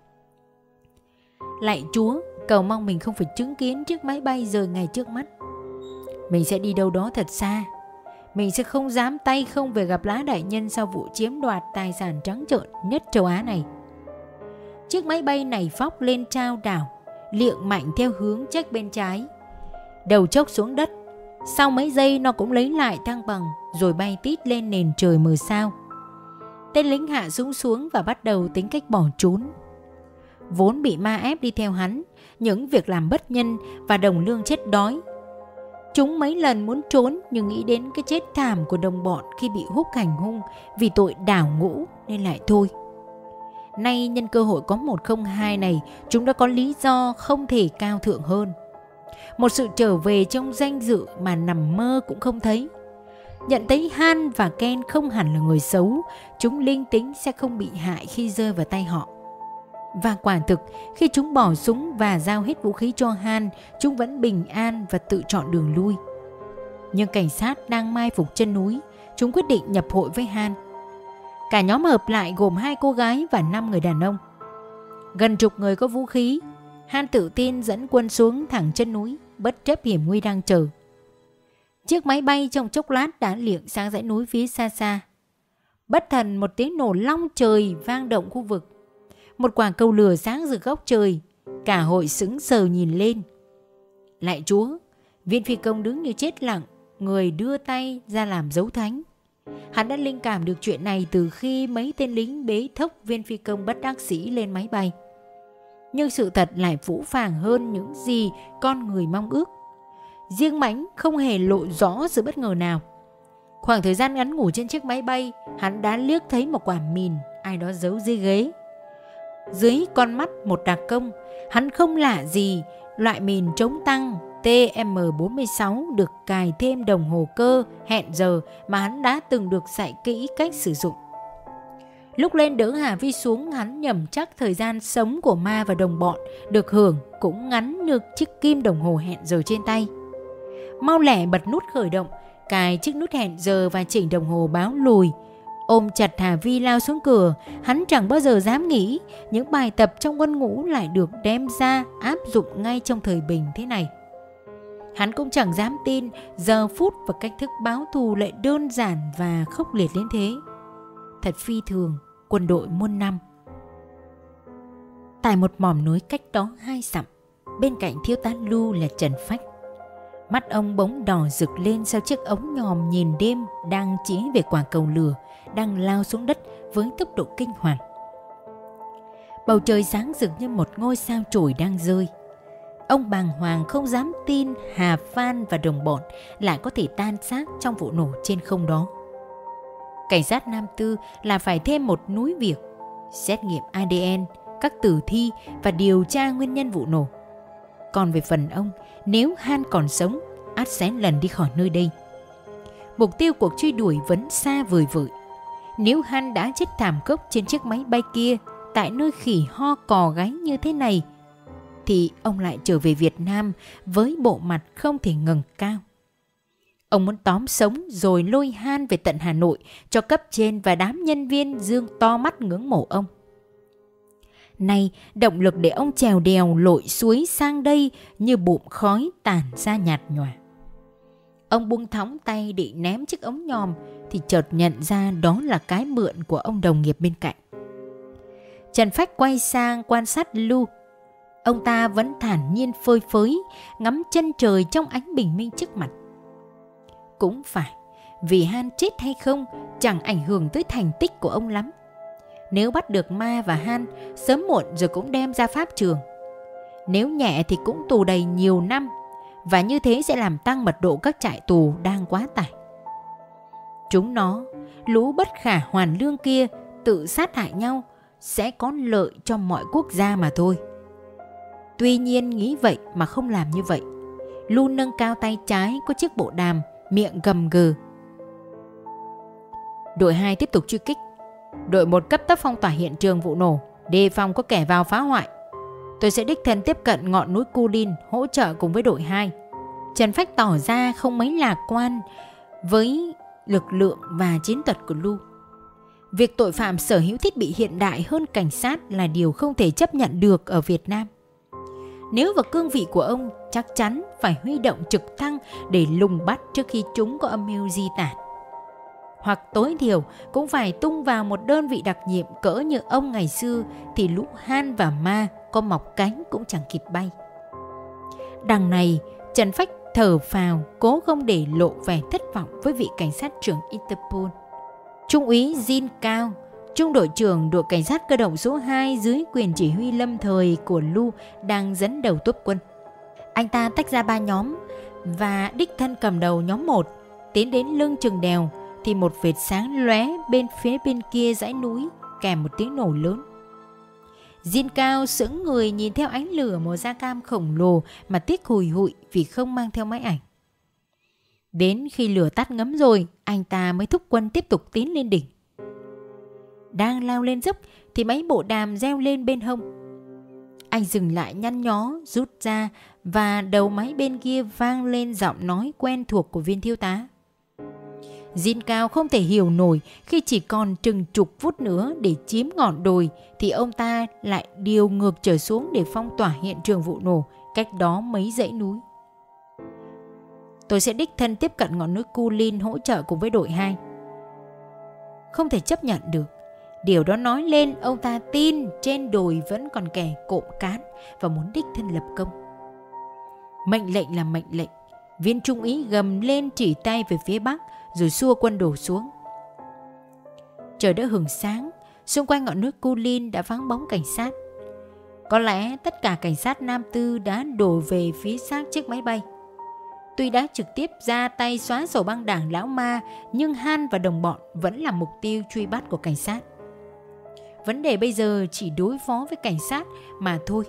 Lạy Chúa, cầu mong mình không phải chứng kiến chiếc máy bay rời ngay trước mắt. Mình sẽ đi đâu đó thật xa. Mình sẽ không dám tay không về gặp Lã đại nhân sau vụ chiếm đoạt tài sản trắng trợn nhất châu Á này. Chiếc máy bay này phóc lên trao đảo, liệng mạnh theo hướng check bên trái. Đầu chốc xuống đất. Sau mấy giây nó cũng lấy lại thăng bằng rồi bay tít lên nền trời mờ sao. Tên lính hạ súng xuống và bắt đầu tính cách bỏ trốn. Vốn bị ma ép đi theo hắn, những việc làm bất nhân và đồng lương chết đói. Chúng mấy lần muốn trốn nhưng nghĩ đến cái chết thảm của đồng bọn khi bị húc hành hung vì tội đảo ngũ nên lại thôi. Nay nhân cơ hội có 102 này, chúng đã có lý do không thể cao thượng hơn. Một sự trở về trong danh dự mà nằm mơ cũng không thấy. Nhận thấy Han và Ken không hẳn là người xấu, chúng linh tính sẽ không bị hại khi rơi vào tay họ. Và quả thực, khi chúng bỏ súng và giao hết vũ khí cho Han, chúng vẫn bình an và tự chọn đường lui. Nhưng cảnh sát đang mai phục chân núi, chúng quyết định nhập hội với Han. Cả nhóm hợp lại gồm 2 cô gái và 5 người đàn ông. Gần chục người có vũ khí. Han tự tin dẫn quân xuống thẳng chân núi, bất chấp hiểm nguy đang chờ. Chiếc máy bay trong chốc lát đã liệng sang dãy núi phía xa xa. Bất thần một tiếng nổ long trời vang động khu vực. Một quả cầu lửa sáng rực góc trời. Cả hội sững sờ nhìn lên. Lạy Chúa, viên phi công đứng như chết lặng, người đưa tay ra làm dấu thánh. Hắn đã linh cảm được chuyện này từ khi mấy tên lính bế thốc viên phi công bất đắc sĩ lên máy bay. Nhưng sự thật lại phũ phàng hơn những gì con người mong ước. Riêng Mãnh không hề lộ rõ sự bất ngờ nào. Khoảng thời gian ngắn ngủi trên chiếc máy bay, hắn đã liếc thấy một quả mìn ai đó giấu dưới ghế. Dưới con mắt một đặc công, hắn không lạ gì loại mìn chống tăng TM46 được cài thêm đồng hồ cơ hẹn giờ mà hắn đã từng được dạy kỹ cách sử dụng. Lúc lên đỡ Hà Vi xuống, hắn nhầm chắc thời gian sống của ma và đồng bọn được hưởng cũng ngắn như chiếc kim đồng hồ hẹn giờ trên tay. Mau lẹ bật nút khởi động, cài chiếc nút hẹn giờ và chỉnh đồng hồ báo lùi. Ôm chặt Hà Vi lao xuống cửa, hắn chẳng bao giờ dám nghĩ những bài tập trong quân ngũ lại được đem ra áp dụng ngay trong thời bình thế này. Hắn cũng chẳng dám tin giờ phút và cách thức báo thù lại đơn giản và khốc liệt đến thế. Thật phi thường, quân đội muôn năm. Tại một mỏm núi cách đó 2 dặm, bên cạnh thiếu tá Lu là Trần Phách. Mắt ông bỗng đỏ rực lên sau chiếc ống nhòm nhìn đêm đang chỉ về quả cầu lửa đang lao xuống đất với tốc độ kinh hoàng. Bầu trời sáng rực như một ngôi sao chổi đang rơi. Ông bàng hoàng không dám tin Hà Phan và đồng bọn lại có thể tan xác trong vụ nổ trên không đó. Cảnh sát Nam Tư là phải thêm một núi việc: xét nghiệm ADN, các tử thi và điều tra nguyên nhân vụ nổ. Còn về phần ông, nếu Han còn sống, ắt sẽ lần đi khỏi nơi đây. Mục tiêu cuộc truy đuổi vẫn xa vời vợi. Nếu Han đã chết thảm khốc trên chiếc máy bay kia tại nơi khỉ ho cò gáy như thế này, thì ông lại trở về Việt Nam với bộ mặt không thể ngẩng cao. Ông muốn tóm sống rồi lôi Han về tận Hà Nội cho cấp trên và đám nhân viên dương to mắt ngưỡng mộ ông. Nay động lực để ông trèo đèo lội suối sang đây như bụm khói tản ra nhạt nhòa. Ông buông thõng tay định ném chiếc ống nhòm thì chợt nhận ra đó là cái mượn của ông đồng nghiệp bên cạnh. Trần Phách quay sang quan sát Lu. Ông ta vẫn thản nhiên phơi phới, ngắm chân trời trong ánh bình minh trước mặt. Cũng phải, vì Han chết hay không chẳng ảnh hưởng tới thành tích của ông lắm. Nếu bắt được Ma và Han, sớm muộn rồi cũng đem ra pháp trường. Nếu nhẹ thì cũng tù đầy nhiều năm, và như thế sẽ làm tăng mật độ các trại tù đang quá tải. Chúng nó, lũ bất khả hoàn lương kia, tự sát hại nhau sẽ có lợi cho mọi quốc gia mà thôi. Tuy nhiên nghĩ vậy mà không làm như vậy. Lu nâng cao tay trái có chiếc bộ đàm, miệng gầm gừ. Đội 2 tiếp tục truy kích. Đội 1 cấp tốc phong tỏa hiện trường vụ nổ, đề phòng có kẻ vào phá hoại. Tôi sẽ đích thân tiếp cận ngọn núi Kulin hỗ trợ cùng với đội 2. Trần Phách tỏ ra không mấy lạc quan với lực lượng và chiến thuật của Lu. Việc tội phạm sở hữu thiết bị hiện đại hơn cảnh sát là điều không thể chấp nhận được ở Việt Nam. Nếu vào cương vị của ông, chắc chắn phải huy động trực thăng để lùng bắt trước khi chúng có âm mưu di tản. Hoặc tối thiểu cũng phải tung vào một đơn vị đặc nhiệm cỡ như ông ngày xưa thì lũ Han và Ma có mọc cánh cũng chẳng kịp bay. Đằng này, Trần Phách thở phào, cố không để lộ vẻ thất vọng với vị cảnh sát trưởng Interpol. Trung úy Jin Cao, trung đội trưởng đội cảnh sát cơ động số 2 dưới quyền chỉ huy lâm thời của Lu đang dẫn đầu tốp quân. Anh ta tách ra 3 nhóm và đích thân cầm đầu nhóm 1, tiến đến lưng chừng đèo thì một vệt sáng lóe phía bên kia dãy núi kèm một tiếng nổ lớn. Jin Cao sững người nhìn theo ánh lửa màu da cam khổng lồ mà tiếc hùi hụi vì không mang theo máy ảnh. Đến khi lửa tắt ngấm rồi, anh ta mới thúc quân tiếp tục tiến lên đỉnh. Đang lao lên dốc thì máy bộ đàm reo lên bên hông. Anh dừng lại nhăn nhó, rút ra và đầu máy bên kia vang lên giọng nói quen thuộc của viên thiếu tá. Jin Cao không thể hiểu nổi khi chỉ còn chừng chục phút nữa để chiếm ngọn đồi thì ông ta lại điều ngược trở xuống để phong tỏa hiện trường vụ nổ cách đó mấy dãy núi. Tôi sẽ đích thân tiếp cận ngọn núi Kulin hỗ trợ cùng với đội 2. Không thể chấp nhận được. Điều đó nói lên ông ta tin trên đồi vẫn còn kẻ cộm cán và muốn đích thân lập công. Mệnh lệnh là mệnh lệnh. Viên trung úy gầm lên chỉ tay về phía bắc rồi xua quân đổ xuống. Trời đã hửng sáng, xung quanh ngọn núi Kulin đã vắng bóng cảnh sát. Có lẽ tất cả cảnh sát Nam Tư đã đổ về phía xác chiếc máy bay. Tuy đã trực tiếp ra tay xóa sổ băng đảng Lão Ma, nhưng Han và đồng bọn vẫn là mục tiêu truy bắt của cảnh sát. Vấn đề bây giờ chỉ đối phó với cảnh sát mà thôi.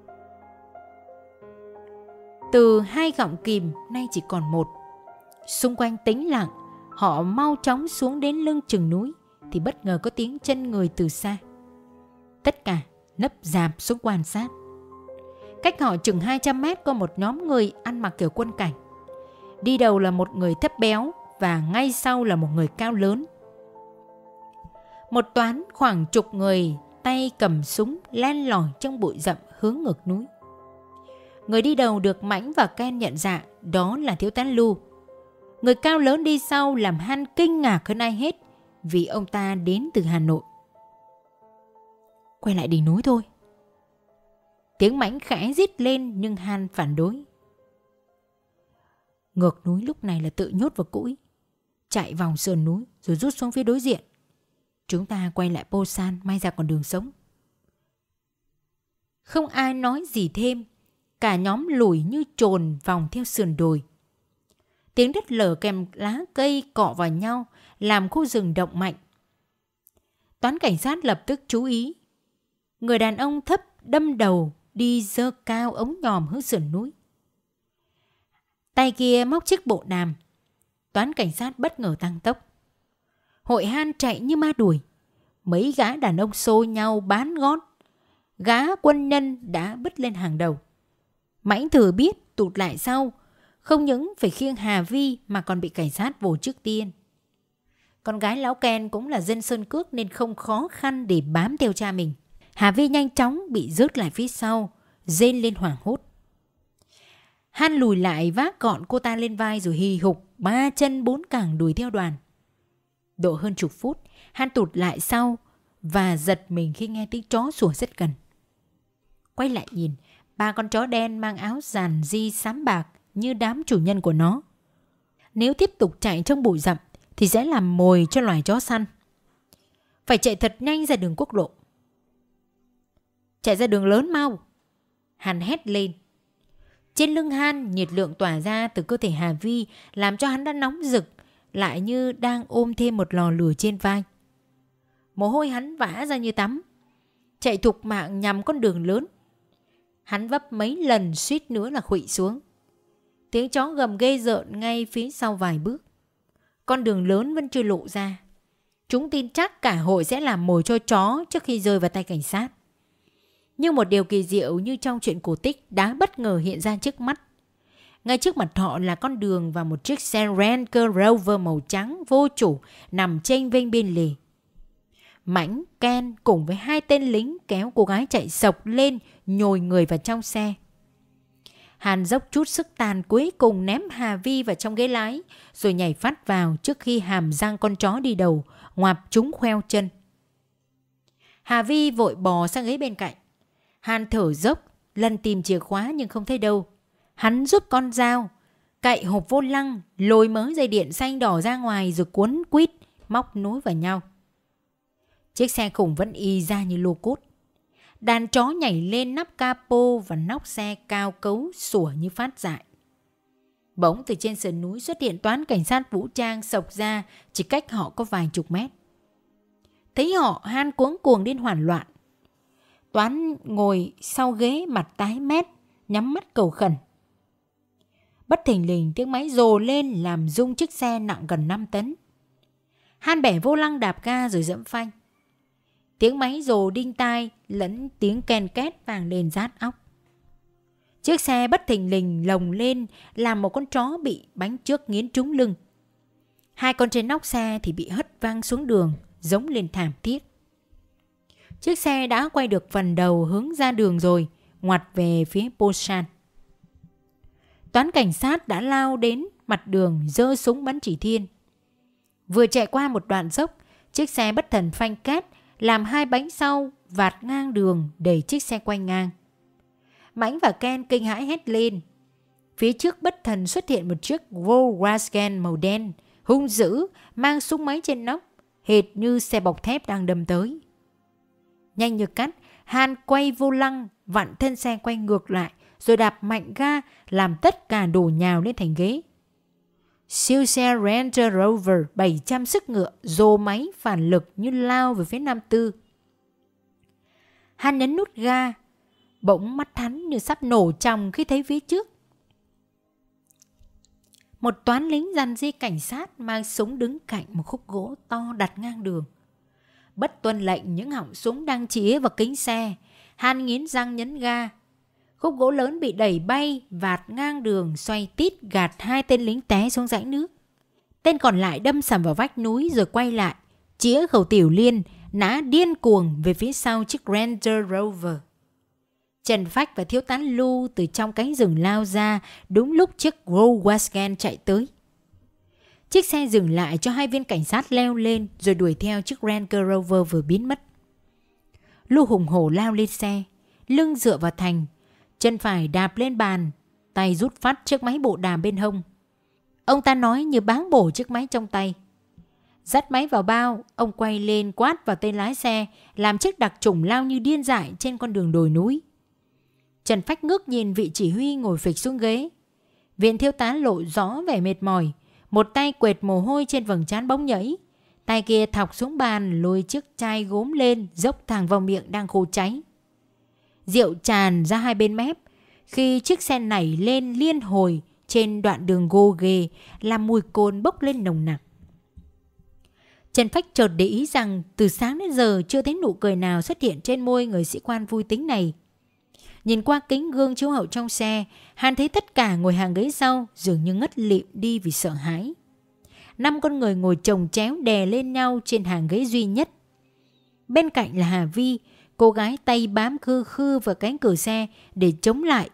Từ 2 gọng kìm nay chỉ còn 1. Xung quanh tĩnh lặng, họ mau chóng xuống đến lưng chừng núi thì bất ngờ có tiếng chân người từ xa. Tất cả nấp rạp xuống quan sát. Cách họ chừng 200 mét có một nhóm người ăn mặc kiểu quân cảnh. Đi đầu là một người thấp béo và ngay sau là một người cao lớn. Một toán khoảng chục người tay cầm súng len lỏi trong bụi rậm hướng ngược núi. Người đi đầu được Mãnh và Ken nhận ra đó là thiếu tá Lu. Người cao lớn đi sau làm Han kinh ngạc hơn ai hết vì ông ta đến từ Hà Nội. Quay lại đỉnh núi thôi. Tiếng Mãnh khẽ rít lên nhưng Han phản đối. Ngược núi lúc này là tự nhốt vào cũi, chạy vòng sườn núi rồi rút xuống phía đối diện. Chúng ta quay lại Posan, may ra còn đường sống. Không ai nói gì thêm. Cả nhóm lủi như trồn vòng theo sườn đồi. Tiếng đất lở kèm lá cây cọ vào nhau làm khu rừng động mạnh. Toán cảnh sát lập tức chú ý. Người đàn ông thấp đâm đầu đi giơ cao ống nhòm hướng sườn núi. Tay kia móc chiếc bộ đàm. Toán cảnh sát bất ngờ tăng tốc. Hội Han chạy như ma đuổi. Mấy gã đàn ông xô nhau bán gót. Gã quân nhân đã bứt lên hàng đầu. Mãnh thử biết tụt lại sau, không những phải khiêng Hà Vi mà còn bị cảnh sát vồ trước tiên. Con gái lão Ken cũng là dân Sơn Cước nên không khó khăn để bám theo cha mình. Hà Vi nhanh chóng bị rớt lại phía sau, rên lên hoảng hốt. Han lùi lại vác gọn cô ta lên vai rồi hì hục 3 chân 4 cẳng đuổi theo Đoàn. Độ hơn chục phút, Han tụt lại sau và giật mình khi nghe tiếng chó sủa rất gần. Quay lại nhìn, 3 con chó đen mang áo dàn di xám bạc như đám chủ nhân của nó. Nếu tiếp tục chạy trong bụi rậm thì sẽ làm mồi cho loài chó săn. Phải chạy thật nhanh ra đường quốc lộ. Chạy ra đường lớn mau, Han hét lên. Trên lưng Han, nhiệt lượng tỏa ra từ cơ thể Hà Vi làm cho hắn đã nóng rực, lại như đang ôm thêm một lò lửa trên vai. Mồ hôi hắn vã ra như tắm. Chạy thục mạng nhằm con đường lớn. Hắn vấp mấy lần suýt nữa là khuỵu xuống. Tiếng chó gầm ghê rợn ngay phía sau vài bước. Con đường lớn vẫn chưa lộ ra. Chúng tin chắc cả hội sẽ làm mồi cho chó trước khi rơi vào tay cảnh sát. Nhưng một điều kỳ diệu như trong chuyện cổ tích đã bất ngờ hiện ra trước mắt. Ngay trước mặt họ là con đường và một chiếc xe Range Rover màu trắng vô chủ nằm chênh vênh bên lề. Mãnh, Ken cùng với 2 tên lính kéo cô gái chạy sộc lên, nhồi người vào trong xe. Han dốc chút sức tàn cuối cùng ném Hà Vi vào trong ghế lái rồi nhảy phát vào trước khi hàm răng con chó đi đầu ngoạp trúng khoeo chân. Hà Vi vội bò sang ghế bên cạnh. Han thở dốc, lần tìm chìa khóa nhưng không thấy đâu. Hắn rút con dao, cạy hộp vô lăng, lôi mớ dây điện xanh đỏ ra ngoài rồi cuốn quýt, móc nối vào nhau. Chiếc xe khủng vẫn y ra như lô cốt. Đàn chó nhảy lên nắp capo và nóc xe cao cấu sủa như phát dại. Bỗng từ trên sườn núi xuất hiện toán cảnh sát vũ trang xộc ra chỉ cách họ có vài chục mét. Thấy họ, Han cuống cuồng đến hoảng loạn. Toán ngồi sau ghế mặt tái mét, nhắm mắt cầu khẩn. Bất thình lình tiếng máy rồ lên làm rung chiếc xe nặng gần 5 tấn. Han bẻ vô lăng đạp ga rồi dẫm phanh. Tiếng máy rồ đinh tai lẫn tiếng ken két vang lên rát óc. Chiếc xe bất thình lình lồng lên làm một con chó bị bánh trước nghiến trúng lưng. 2 con trên nóc xe thì bị hất văng xuống đường, giống lên thảm thiết. Chiếc xe đã quay được phần đầu hướng ra đường rồi, ngoặt về phía Busan. Toán cảnh sát đã lao đến mặt đường giơ súng bắn chỉ thiên. Vừa chạy qua một đoạn dốc, chiếc xe bất thần phanh két làm 2 bánh sau vạt ngang đường đẩy chiếc xe quay ngang. Mãnh và Ken kinh hãi hét lên. Phía trước bất thần xuất hiện một chiếc Volkswagen màu đen, hung dữ, mang súng máy trên nóc, hệt như xe bọc thép đang đâm tới. Nhanh như cắt, Han quay vô lăng, vặn thân xe quay ngược lại, rồi đạp mạnh ga, làm tất cả đổ nhào lên thành ghế. Siêu xe Range Rover 700 sức ngựa rồ máy phản lực như lao về phía Nam Tư. Han nhấn nút ga, bỗng mắt hắn như sắp nổ tròng khi thấy phía trước một toán lính răn di cảnh sát mang súng đứng cạnh một khúc gỗ to đặt ngang đường. Bất tuân lệnh, những họng súng đang chĩa vào kính xe. Han nghiến răng nhấn ga. Khúc gỗ lớn bị đẩy bay, vạt ngang đường, xoay tít gạt 2 tên lính té xuống rãnh nước. Tên còn lại đâm sầm vào vách núi rồi quay lại, chĩa khẩu tiểu liên, nã điên cuồng về phía sau chiếc Ranger Rover. Trần Phách và thiếu tá Lu từ trong cánh rừng lao ra đúng lúc chiếc Volkswagen chạy tới. Chiếc xe dừng lại cho 2 viên cảnh sát leo lên rồi đuổi theo chiếc Ranger Rover vừa biến mất. Lu hùng hổ lao lên xe, lưng dựa vào thành, chân phải đạp lên bàn, tay rút phát chiếc máy bộ đàm bên hông. Ông ta nói như báng bổ chiếc máy trong tay. Dắt máy vào bao, ông quay lên quát vào tên lái xe, làm chiếc đặc chủng lao như điên dại trên con đường đồi núi. Trần Phách ngước nhìn vị chỉ huy ngồi phịch xuống ghế. Viện thiếu tá lộ rõ vẻ mệt mỏi, một tay quệt mồ hôi trên vầng trán bóng nhảy, tay kia thọc xuống bàn lôi chiếc chai gốm lên dốc thẳng vào miệng đang khô cháy. Rượu tràn ra 2 bên mép khi chiếc xe nảy lên liên hồi trên đoạn đường gô ghề, làm mùi cồn bốc lên nồng nặc. Trần Phách chợt để ý rằng từ sáng đến giờ chưa thấy nụ cười nào xuất hiện trên môi người sĩ quan vui tính này. Nhìn qua kính gương chiếu hậu trong xe, Han thấy tất cả ngồi hàng ghế sau dường như ngất lịm đi vì sợ hãi. 5 con người ngồi chồng chéo đè lên nhau trên hàng ghế duy nhất. Bên cạnh là Hà Vi, cô gái tay bám khư khư vào cánh cửa xe để chống lại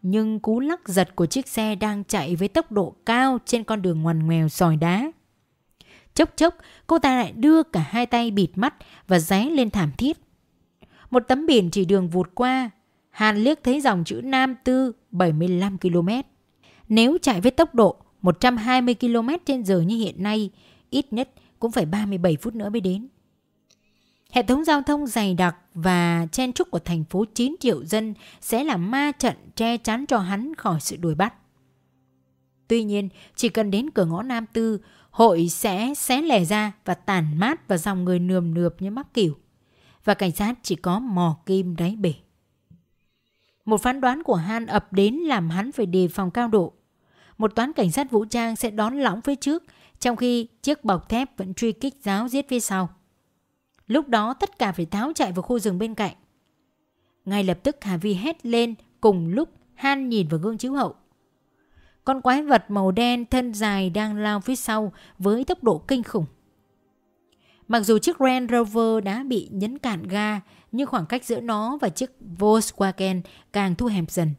nhưng cú lắc giật của chiếc xe đang chạy với tốc độ cao trên con đường ngoằn ngoèo sỏi đá. Chốc chốc, cô ta lại đưa cả hai tay bịt mắt và ré lên thảm thiết. Một tấm biển chỉ đường vụt qua, Hàn liếc thấy dòng chữ Nam Tư 75 km. Nếu chạy với tốc độ 120 km/h như hiện nay, ít nhất cũng phải 37 phút nữa mới đến. Hệ thống giao thông dày đặc và chen chúc của thành phố 9 triệu dân sẽ là ma trận che chắn cho hắn khỏi sự đuổi bắt. Tuy nhiên, chỉ cần đến cửa ngõ Nam Tư, hội sẽ xé lẻ ra và tản mát vào dòng người nườm nượp như mắc cửu. Và cảnh sát chỉ có mò kim đáy bể. Một phán đoán của Han ập đến làm hắn phải đề phòng cao độ. Một toán cảnh sát vũ trang sẽ đón lõng phía trước, trong khi chiếc bọc thép vẫn truy kích ráo riết phía sau. Lúc đó tất cả phải tháo chạy vào khu rừng bên cạnh. Ngay lập tức Hà Vi hét lên cùng lúc Han nhìn vào gương chiếu hậu. Con quái vật màu đen thân dài đang lao phía sau với tốc độ kinh khủng. Mặc dù chiếc Range Rover đã bị nhấn cạn ga, nhưng khoảng cách giữa nó và chiếc Volkswagen càng thu hẹp dần.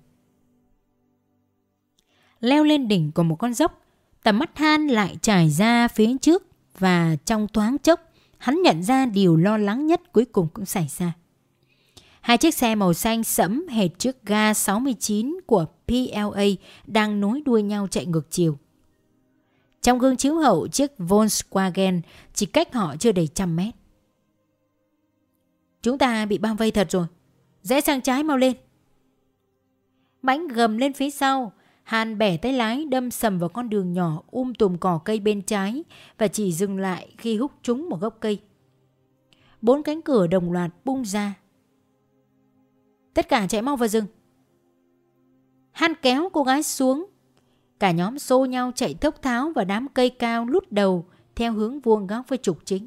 Leo lên đỉnh của một con dốc, tầm mắt Han lại trải ra phía trước và trong thoáng chốc, hắn nhận ra điều lo lắng nhất cuối cùng cũng xảy ra. Hai chiếc xe màu xanh sẫm hệt chiếc ga 69 của PLA đang nối đuôi nhau chạy ngược chiều. Trong gương chiếu hậu, chiếc Volkswagen chỉ cách họ chưa đầy 100 mét. Chúng ta bị bao vây thật rồi. Rẽ sang trái mau lên. Mãnh gầm lên phía sau. Hàn bẻ tay lái đâm sầm vào con đường nhỏ tùm cỏ cây bên trái và chỉ dừng lại khi húc trúng một gốc cây. 4 cánh cửa đồng loạt bung ra. Tất cả chạy mau vào rừng. Han kéo cô gái xuống. Cả nhóm xô nhau chạy thốc tháo vào đám cây cao lút đầu theo hướng vuông góc với trục chính.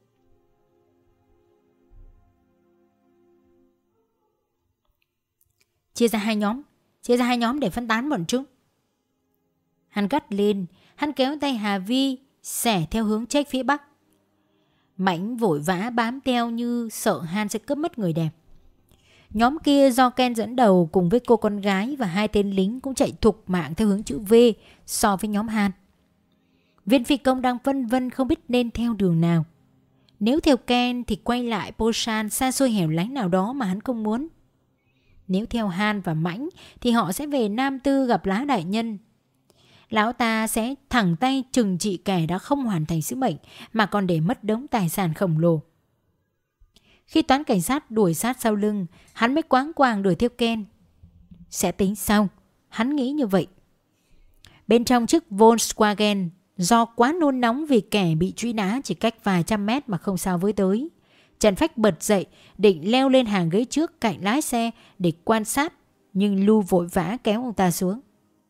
Chia ra hai nhóm để phân tán bọn chúng. Hắn gắt lên, hắn kéo tay Hà Vi xẻ theo hướng chếch phía bắc. Mãnh vội vã bám theo như sợ Han sẽ cướp mất người đẹp. Nhóm kia do Ken dẫn đầu cùng với cô con gái và 2 tên lính cũng chạy thục mạng theo hướng chữ V so với nhóm Han. Viên phi công đang phân vân không biết nên theo đường nào. Nếu theo Ken thì quay lại Busan xa xôi hẻo lánh nào đó mà hắn không muốn. Nếu theo Han và Mãnh thì họ sẽ về Nam Tư gặp Lá Đại Nhân. Lão ta sẽ thẳng tay trừng trị kẻ đã không hoàn thành sứ mệnh mà còn để mất đống tài sản khổng lồ. Khi toán cảnh sát đuổi sát sau lưng, hắn mới quáng quàng đuổi theo Ken. Sẽ tính sau, hắn nghĩ như vậy. Bên trong chiếc Volkswagen, do quá nôn nóng vì kẻ bị truy nã chỉ cách vài trăm mét mà không sao với tới, Trần Phách bật dậy định leo lên hàng ghế trước cạnh lái xe để quan sát, nhưng Lu vội vã kéo ông ta xuống.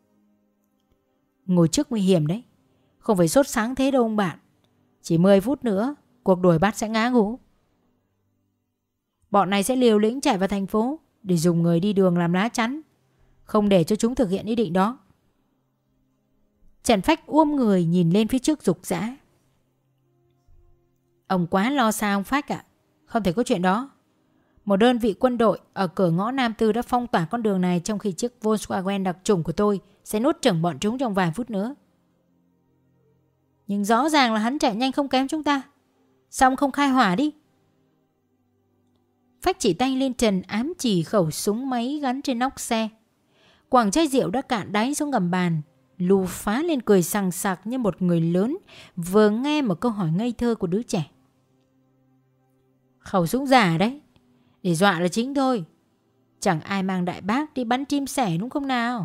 Ngồi trước nguy hiểm đấy, không phải sốt sáng thế đâu ông bạn. Chỉ 10 phút nữa cuộc đuổi bắt sẽ ngã ngũ. Bọn này sẽ liều lĩnh chạy vào thành phố để dùng người đi đường làm lá chắn, không để cho chúng thực hiện ý định đó. Trần Phách người nhìn lên phía trước rục rã. Ông quá lo xa ông Phách ạ. Không thể có chuyện đó. Một đơn vị quân đội ở cửa ngõ Nam Tư đã phong tỏa con đường này, trong khi chiếc Volkswagen đặc chủng của tôi sẽ nuốt chửng bọn chúng trong vài phút nữa. Nhưng rõ ràng là hắn chạy nhanh không kém chúng ta. Sao ông không khai hỏa đi? Phách chỉ tay lên trần ám chỉ khẩu súng máy gắn trên nóc xe. Quảng chai rượu đã cạn đáy xuống gầm bàn. Lu phá lên cười sằng sặc như một người lớn vừa nghe một câu hỏi ngây thơ của đứa trẻ. Khẩu súng giả đấy, để dọa là chính thôi. Chẳng ai mang đại bác đi bắn chim sẻ đúng không nào?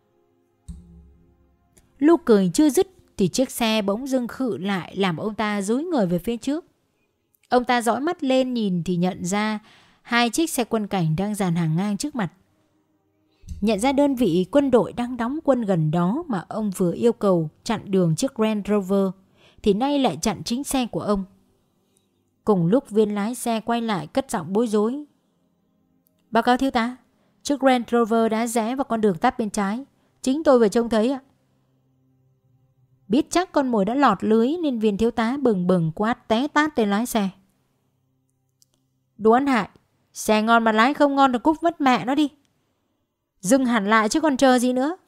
Lu cười chưa dứt thì chiếc xe bỗng dưng khựng lại làm ông ta dúi người về phía trước. Ông ta dõi mắt lên nhìn thì nhận ra 2 chiếc xe quân cảnh đang dàn hàng ngang trước mặt. Nhận ra đơn vị quân đội đang đóng quân gần đó mà ông vừa yêu cầu chặn đường chiếc Range Rover thì nay lại chặn chính xe của ông. Cùng lúc viên lái xe quay lại cất giọng bối rối. Báo cáo thiếu tá, chiếc Range Rover đã rẽ vào con đường tắt bên trái. Chính tôi vừa trông thấy ạ. Biết chắc con mồi đã lọt lưới nên viên thiếu tá bừng bừng quát té tát tên lái xe. Đồ ăn hại, xe ngon mà lái không ngon thì cút mất mẹ nó đi. Dừng hẳn lại chứ còn chờ gì nữa.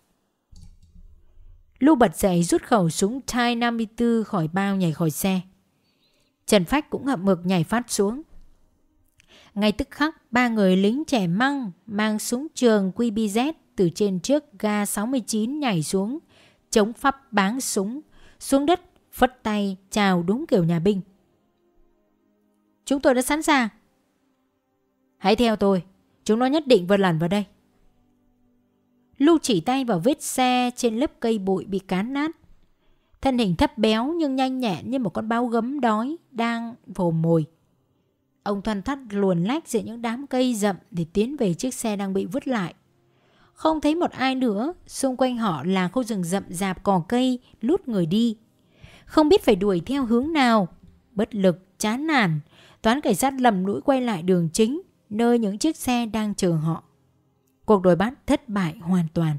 Lu bật dậy rút khẩu súng Type 54 khỏi bao nhảy khỏi xe. Trần Phách cũng hậm hực nhảy phát xuống. Ngay tức khắc 3 người lính trẻ măng mang súng trường QBZ từ trên chiếc ga 69 nhảy xuống, chống phắp báng súng xuống đất, phất tay chào đúng kiểu nhà binh. Chúng tôi đã sẵn sàng. Hãy theo tôi, chúng nó nhất định vượt lẩn vào đây. Lu chỉ tay vào vết xe trên lớp cây bụi bị cán nát. Thân hình thấp béo nhưng nhanh nhẹn như một con báo gấm đói đang vồ mồi. Ông thoăn thoắt luồn lách giữa những đám cây rậm để tiến về chiếc xe đang bị vứt lại. Không thấy một ai nữa, xung quanh họ là khu rừng rậm rạp cỏ cây lút người đi. Không biết phải đuổi theo hướng nào. Bất lực, chán nản, toán cảnh sát lầm lũi quay lại đường chính, nơi những chiếc xe đang chờ họ. Cuộc đuổi bắt thất bại hoàn toàn.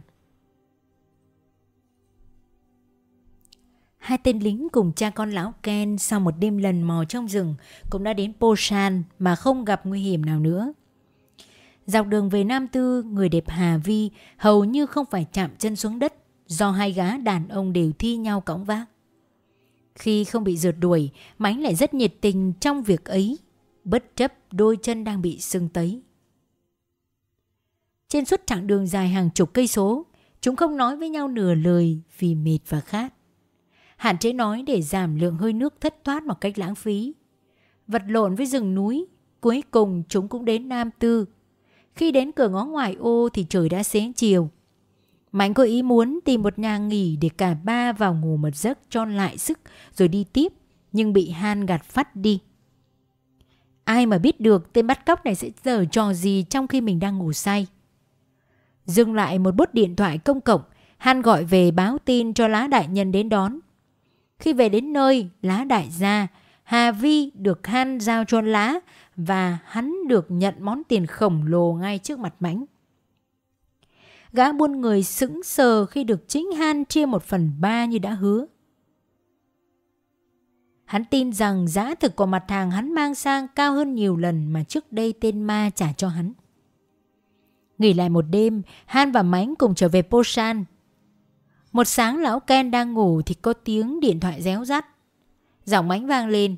Hai tên lính cùng cha con lão Ken sau một đêm lần mò trong rừng cũng đã đến Posan mà không gặp nguy hiểm nào nữa. Dọc đường về Nam Tư, người đẹp Hà Vi hầu như không phải chạm chân xuống đất do hai gã đàn ông đều thi nhau cõng vác. Khi không bị rượt đuổi, Mánh lại rất nhiệt tình trong việc ấy, bất chấp đôi chân đang bị sưng tấy. Trên suốt chặng đường dài hàng chục cây số, chúng không nói với nhau nửa lời vì mệt và khát. Hạn chế nói để giảm lượng hơi nước thất thoát một cách lãng phí. Vật lộn với rừng núi, cuối cùng chúng cũng đến Nam Tư. Khi đến cửa ngõ ngoài ô thì trời đã xế chiều. Mạnh có ý muốn tìm một nhà nghỉ để cả ba vào ngủ một giấc cho lại sức rồi đi tiếp, nhưng bị Han gạt phắt đi. Ai mà biết được tên bắt cóc này sẽ giở trò gì trong khi mình đang ngủ say. Dừng lại một bút điện thoại công cộng, Han gọi về báo tin cho Lá đại nhân đến đón. Khi về đến nơi, Lá đại gia, Hà Vi được Han giao cho Lá và hắn được nhận món tiền khổng lồ ngay trước mặt Mãnh. Gã buôn người sững sờ khi được chính Han chia 1/3 như đã hứa. Hắn tin rằng giá thực của mặt hàng hắn mang sang cao hơn nhiều lần mà trước đây tên ma trả cho hắn. Nghỉ lại một đêm, Han và Mãnh cùng trở về Posan. Một sáng lão Ken đang ngủ thì có tiếng điện thoại réo rắt. Giọng Mãnh vang lên.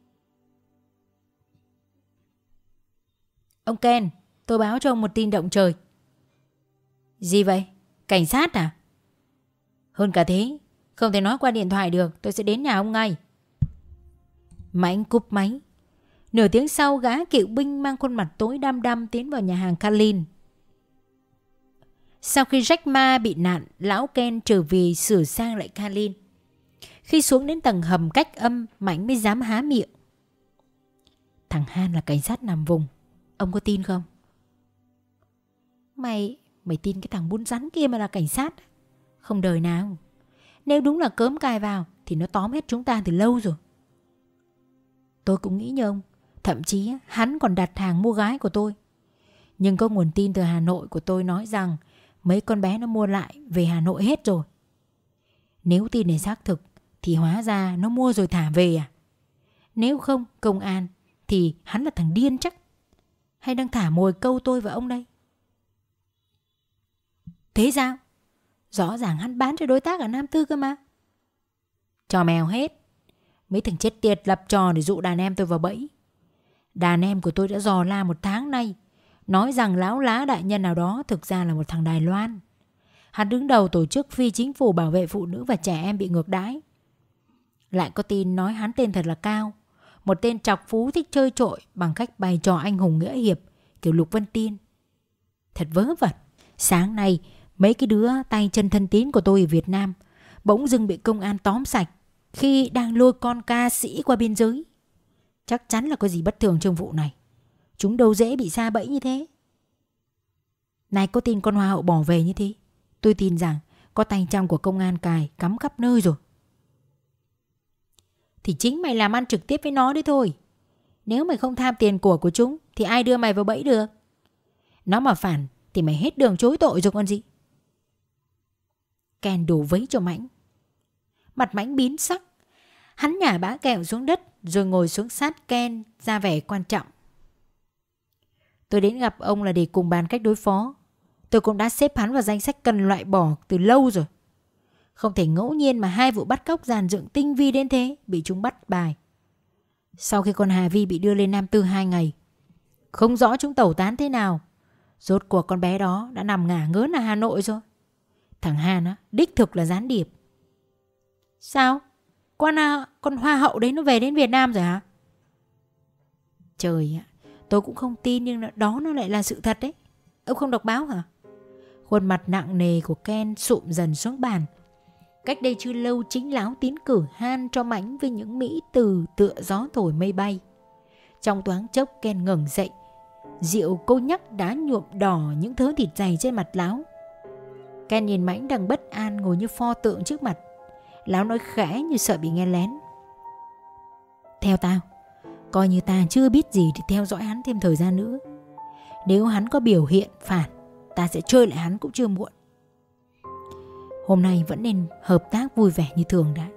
Ông Ken, tôi báo cho ông một tin động trời. Gì vậy? Cảnh sát à? Hơn cả thế, không thể nói qua điện thoại được, tôi sẽ đến nhà ông ngay. Mãnh cúp máy. Nửa tiếng sau, gã cựu binh mang khuôn mặt tối đăm đăm tiến vào nhà hàng Kalin. Sau khi Jack Ma bị nạn, lão Ken trở về sửa sang lại Kalin. Khi xuống đến tầng hầm cách âm, Mãnh mới dám há miệng. Thằng Han là cảnh sát nằm vùng, ông có tin không? Mày tin cái thằng buôn rắn kia mà là cảnh sát? Không đời nào. Nếu đúng là cớm cài vào thì nó tóm hết chúng ta từ lâu rồi. Tôi cũng nghĩ như ông. Thậm chí hắn còn đặt hàng mua gái của tôi. Nhưng có nguồn tin từ Hà Nội của tôi nói rằng mấy con bé nó mua lại về Hà Nội hết rồi. Nếu tin này xác thực thì hóa ra nó mua rồi thả về à? Nếu không công an thì hắn là thằng điên chắc. Hay đang thả mồi câu tôi và ông đây? Thế sao? Rõ ràng hắn bán cho đối tác ở Nam Tư cơ mà. Trò mèo hết. Mấy thằng chết tiệt lập trò để dụ đàn em tôi vào bẫy. Đàn em của tôi đã dò la 1 tháng nay, nói rằng lão Lá đại nhân nào đó thực ra là một thằng Đài Loan. Hắn đứng đầu tổ chức phi chính phủ bảo vệ phụ nữ và trẻ em bị ngược đãi. Lại có tin nói hắn tên thật là Cao, một tên trọc phú thích chơi trội bằng cách bày trò anh hùng nghĩa hiệp kiểu Lục Vân Tiên. Thật vớ vẩn. Sáng nay mấy cái đứa tay chân thân tín của tôi ở Việt Nam bỗng dưng bị công an tóm sạch khi đang lôi con ca sĩ qua biên giới. Chắc chắn là có gì bất thường trong vụ này. Chúng đâu dễ bị sa bẫy như thế. Này có tin con hoa hậu bỏ về như thế, tôi tin rằng có tay trong của công an cài cắm khắp nơi rồi. Thì chính mày làm ăn trực tiếp với nó đấy thôi. Nếu mày không tham tiền của chúng thì ai đưa mày vào bẫy được? Nó mà phản thì mày hết đường chối tội rồi còn gì. Ken đổ vấy cho Mãnh. Mặt Mãnh biến sắc. Hắn nhả bã kẹo xuống đất rồi ngồi xuống sát Ken ra vẻ quan trọng. Tôi đến gặp ông là để cùng bàn cách đối phó. Tôi cũng đã xếp hắn vào danh sách cần loại bỏ từ lâu rồi. Không thể ngẫu nhiên mà 2 vụ bắt cóc dàn dựng tinh vi đến thế bị chúng bắt bài. Sau khi con Hà Vi bị đưa lên Nam Tư 2 ngày, không rõ chúng tẩu tán thế nào, rốt cuộc con bé đó đã nằm ngả ngớn ở Hà Nội rồi. Thằng Han á, đích thực là gián điệp. Sao? Con hoa hậu đấy nó về đến Việt Nam rồi hả? Trời ạ, tôi cũng không tin, nhưng đó nó lại là sự thật đấy. Ông không đọc báo hả? Khuôn mặt nặng nề của Ken sụm dần xuống bàn. Cách đây chưa lâu chính lão tiến cử Han cho Mãnh với những mỹ từ tựa gió thổi mây bay. Trong thoáng chốc Ken ngẩng dậy. Rượu cô nhắc đã nhuộm đỏ những thớ thịt dày trên mặt lão. Ken nhìn Mãnh đang bất an ngồi như pho tượng trước mặt. Lão nói khẽ như sợ bị nghe lén. Theo tao, coi như ta chưa biết gì để theo dõi hắn thêm thời gian nữa. Nếu hắn có biểu hiện phản, ta sẽ chơi lại hắn cũng chưa muộn. Hôm nay vẫn nên hợp tác vui vẻ như thường đã.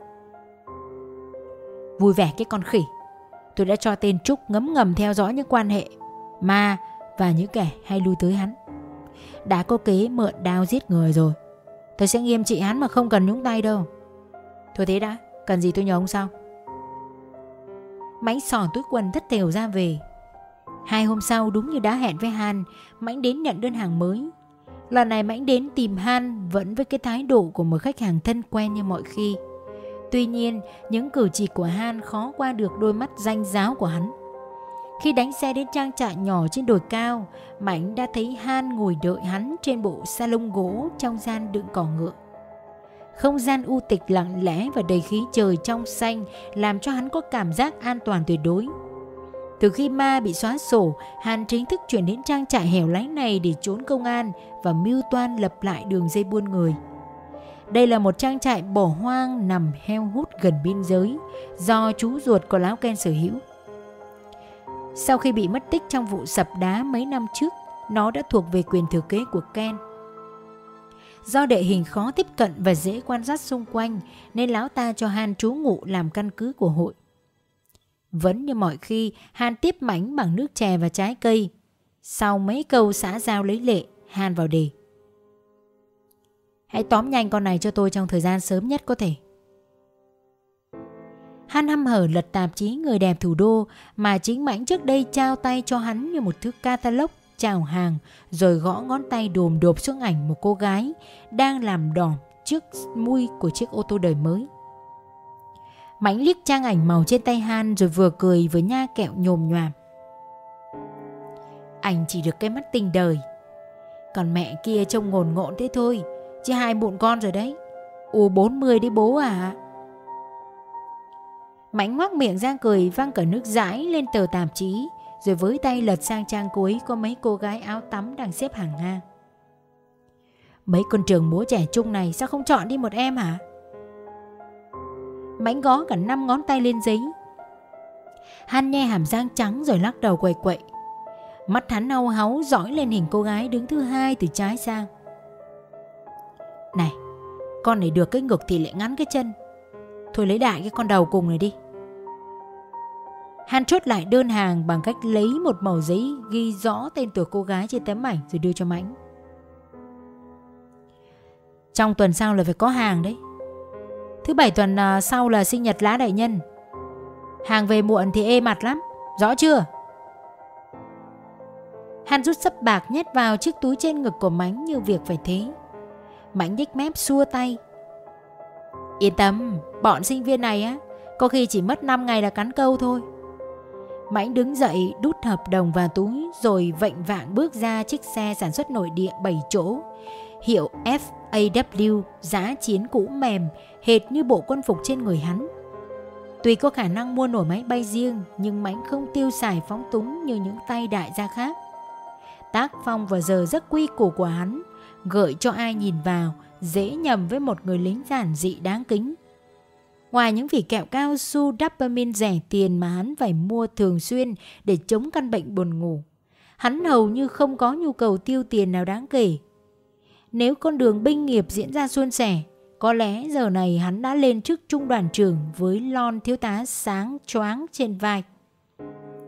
Vui vẻ cái con khỉ. Tôi đã cho tên Trúc ngấm ngầm theo dõi những quan hệ ma và những kẻ hay lui tới hắn. Đã có kế mượn đao giết người rồi. Tôi sẽ nghiêm trị hắn mà không cần nhúng tay đâu. Thôi thế đã, cần gì tôi nhờ ông sao? Mãnh xỏ túi quần thất thểu ra về. 2 hôm sau đúng như đã hẹn với Han, Mãnh đến nhận đơn hàng mới. Lần này Mãnh đến tìm Han vẫn với cái thái độ của một khách hàng thân quen như mọi khi. Tuy nhiên, những cử chỉ của Han khó qua được đôi mắt ranh ráo của hắn. Khi đánh xe đến trang trại nhỏ trên đồi cao, Mãnh đã thấy Han ngồi đợi hắn trên bộ salon gỗ trong gian đựng cỏ ngựa. Không gian u tịch lặng lẽ và đầy khí trời trong xanh làm cho hắn có cảm giác an toàn tuyệt đối. Từ khi ma bị xóa sổ, Han chính thức chuyển đến trang trại hẻo lánh này để trốn công an và mưu toan lập lại đường dây buôn người. Đây là một trang trại bỏ hoang nằm heo hút gần biên giới do chú ruột của lão Ken sở hữu. Sau khi bị mất tích trong vụ sập đá mấy năm trước, nó đã thuộc về quyền thừa kế của Ken. Do địa hình khó tiếp cận và dễ quan sát xung quanh nên lão ta cho Han trú ngụ làm căn cứ của hội. Vẫn như mọi khi, Han tiếp Mãnh bằng nước chè và trái cây. Sau mấy câu xã giao lấy lệ, Han vào đề. Hãy tóm nhanh con này cho tôi trong thời gian sớm nhất có thể. Han hăm hở lật tạp chí Người đẹp thủ đô mà chính Mãnh trước đây trao tay cho hắn như một thứ catalog chào hàng, rồi gõ ngón tay đồm đột xuống ảnh một cô gái đang làm đỏ trước mui của chiếc ô tô đời mới. Mãnh liếc trang ảnh màu trên tay Han rồi vừa cười vừa nha kẹo nhồm nhoàm. Anh chỉ được cái mắt tình đời, còn mẹ kia trông ngồn ngộn thế thôi, chứ 2 bụng con rồi đấy. U40 đấy bố à. Mãnh ngoác miệng ra cười văng cả nước dãi lên tờ tạp chí, rồi với tay lật sang trang cuối có mấy cô gái áo tắm đang xếp hàng ngang. Mấy con trường múa trẻ trung này sao không chọn đi một em hả? Mãnh gõ cả 5 ngón tay lên giấy. Han nhe hàm răng trắng rồi lắc đầu quậy quậy. Mắt hắn hau háu dõi lên hình cô gái đứng thứ 2 từ trái sang. Này, con này được cái ngực thì lại ngắn cái chân. Thôi lấy đại cái con đầu cùng này đi. Han chốt lại đơn hàng bằng cách lấy một mẩu giấy ghi rõ tên tuổi cô gái trên tấm ảnh rồi đưa cho Mãnh. Trong tuần sau là phải có hàng đấy. Thứ 7 tuần sau là sinh nhật Lã đại nhân. Hàng về muộn thì ê mặt lắm, rõ chưa? Han rút sấp bạc nhét vào chiếc túi trên ngực của Mãnh như việc phải thế. Mãnh nhếch mép xua tay. Yên tâm, bọn sinh viên này á có khi chỉ mất 5 ngày là cắn câu thôi. Mãnh đứng dậy đút hợp đồng vào túi rồi vệnh vạng bước ra chiếc xe sản xuất nội địa 7 chỗ hiệu FAW giá chiến cũ mềm hệt như bộ quân phục trên người hắn. Tuy có khả năng mua nổi máy bay riêng nhưng Mãnh không tiêu xài phóng túng như những tay đại gia khác. Tác phong và giờ giấc quy củ của hắn gợi cho ai nhìn vào dễ nhầm với một người lính giản dị đáng kính. Ngoài những vỉ kẹo cao su dopamine rẻ tiền mà hắn phải mua thường xuyên để chống căn bệnh buồn ngủ, hắn hầu như không có nhu cầu tiêu tiền nào đáng kể. Nếu con đường binh nghiệp diễn ra suôn sẻ, có lẽ giờ này hắn đã lên chức trung đoàn trưởng với lon thiếu tá sáng choáng trên vai.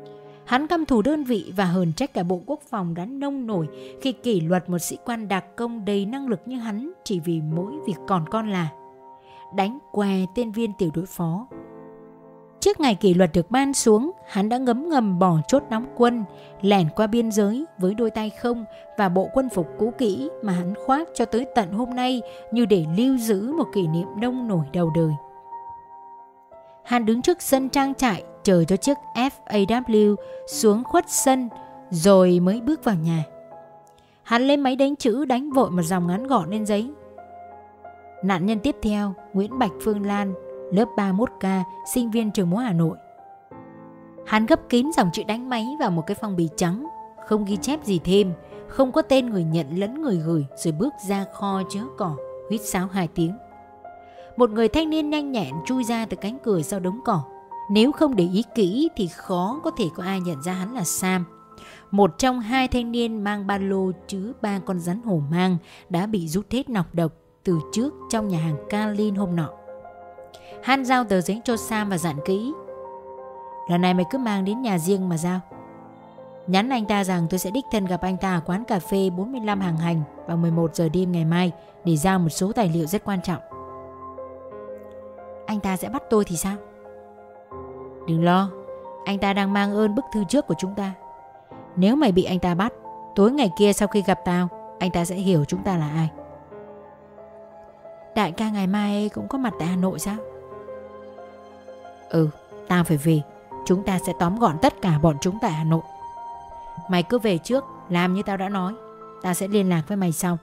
Hắn căm thù đơn vị và hờn trách cả Bộ Quốc phòng đã nông nổi khi kỷ luật một sĩ quan đặc công đầy năng lực như hắn chỉ vì mỗi việc còn con là đánh què tên viên tiểu đội phó. Trước ngày kỷ luật được ban xuống, hắn đã ngấm ngầm bỏ chốt đóng quân, lẻn qua biên giới với đôi tay không và bộ quân phục cũ kỹ mà hắn khoác cho tới tận hôm nay như để lưu giữ một kỷ niệm nông nổi đầu đời. Hắn đứng trước sân trang trại chờ cho chiếc FAW xuống khuất sân rồi mới bước vào nhà. Hắn lấy máy đánh chữ đánh vội một dòng ngắn gọn lên giấy. Nạn nhân tiếp theo Nguyễn Bạch Phương Lan, lớp 31K, sinh viên trường múa Hà Nội. Hắn gấp kín dòng chữ đánh máy vào một cái phong bì trắng, không ghi chép gì thêm, không có tên người nhận lẫn người gửi, rồi bước ra kho chứa cỏ, huýt sáo 2 tiếng. Một người thanh niên nhanh nhẹn chui ra từ cánh cửa sau đống cỏ. Nếu không để ý kỹ thì khó có thể có ai nhận ra hắn là Sam, một trong 2 thanh niên mang ba lô chứa 3 con rắn hổ mang đã bị rút hết nọc độc từ trước trong nhà hàng Calin hôm nọ. Han giao tờ giấy cho Sam và dặn kỹ: lần này mày cứ mang đến nhà riêng mà giao. Nhắn anh ta rằng tôi sẽ đích thân gặp anh ta ở quán cà phê 45 Hàng Hành vào 11 giờ đêm ngày mai để giao một số tài liệu rất quan trọng. Anh ta sẽ bắt tôi thì sao? Đừng lo, anh ta đang mang ơn bức thư trước của chúng ta. Nếu mày bị anh ta bắt, tối ngày kia sau khi gặp tao, anh ta sẽ hiểu chúng ta là ai. Đại ca ngày mai cũng có mặt tại Hà Nội sao? Ừ, tao phải về. Chúng ta sẽ tóm gọn tất cả bọn chúng tại Hà Nội. Mày cứ về trước, làm như tao đã nói. Tao sẽ liên lạc với mày sau.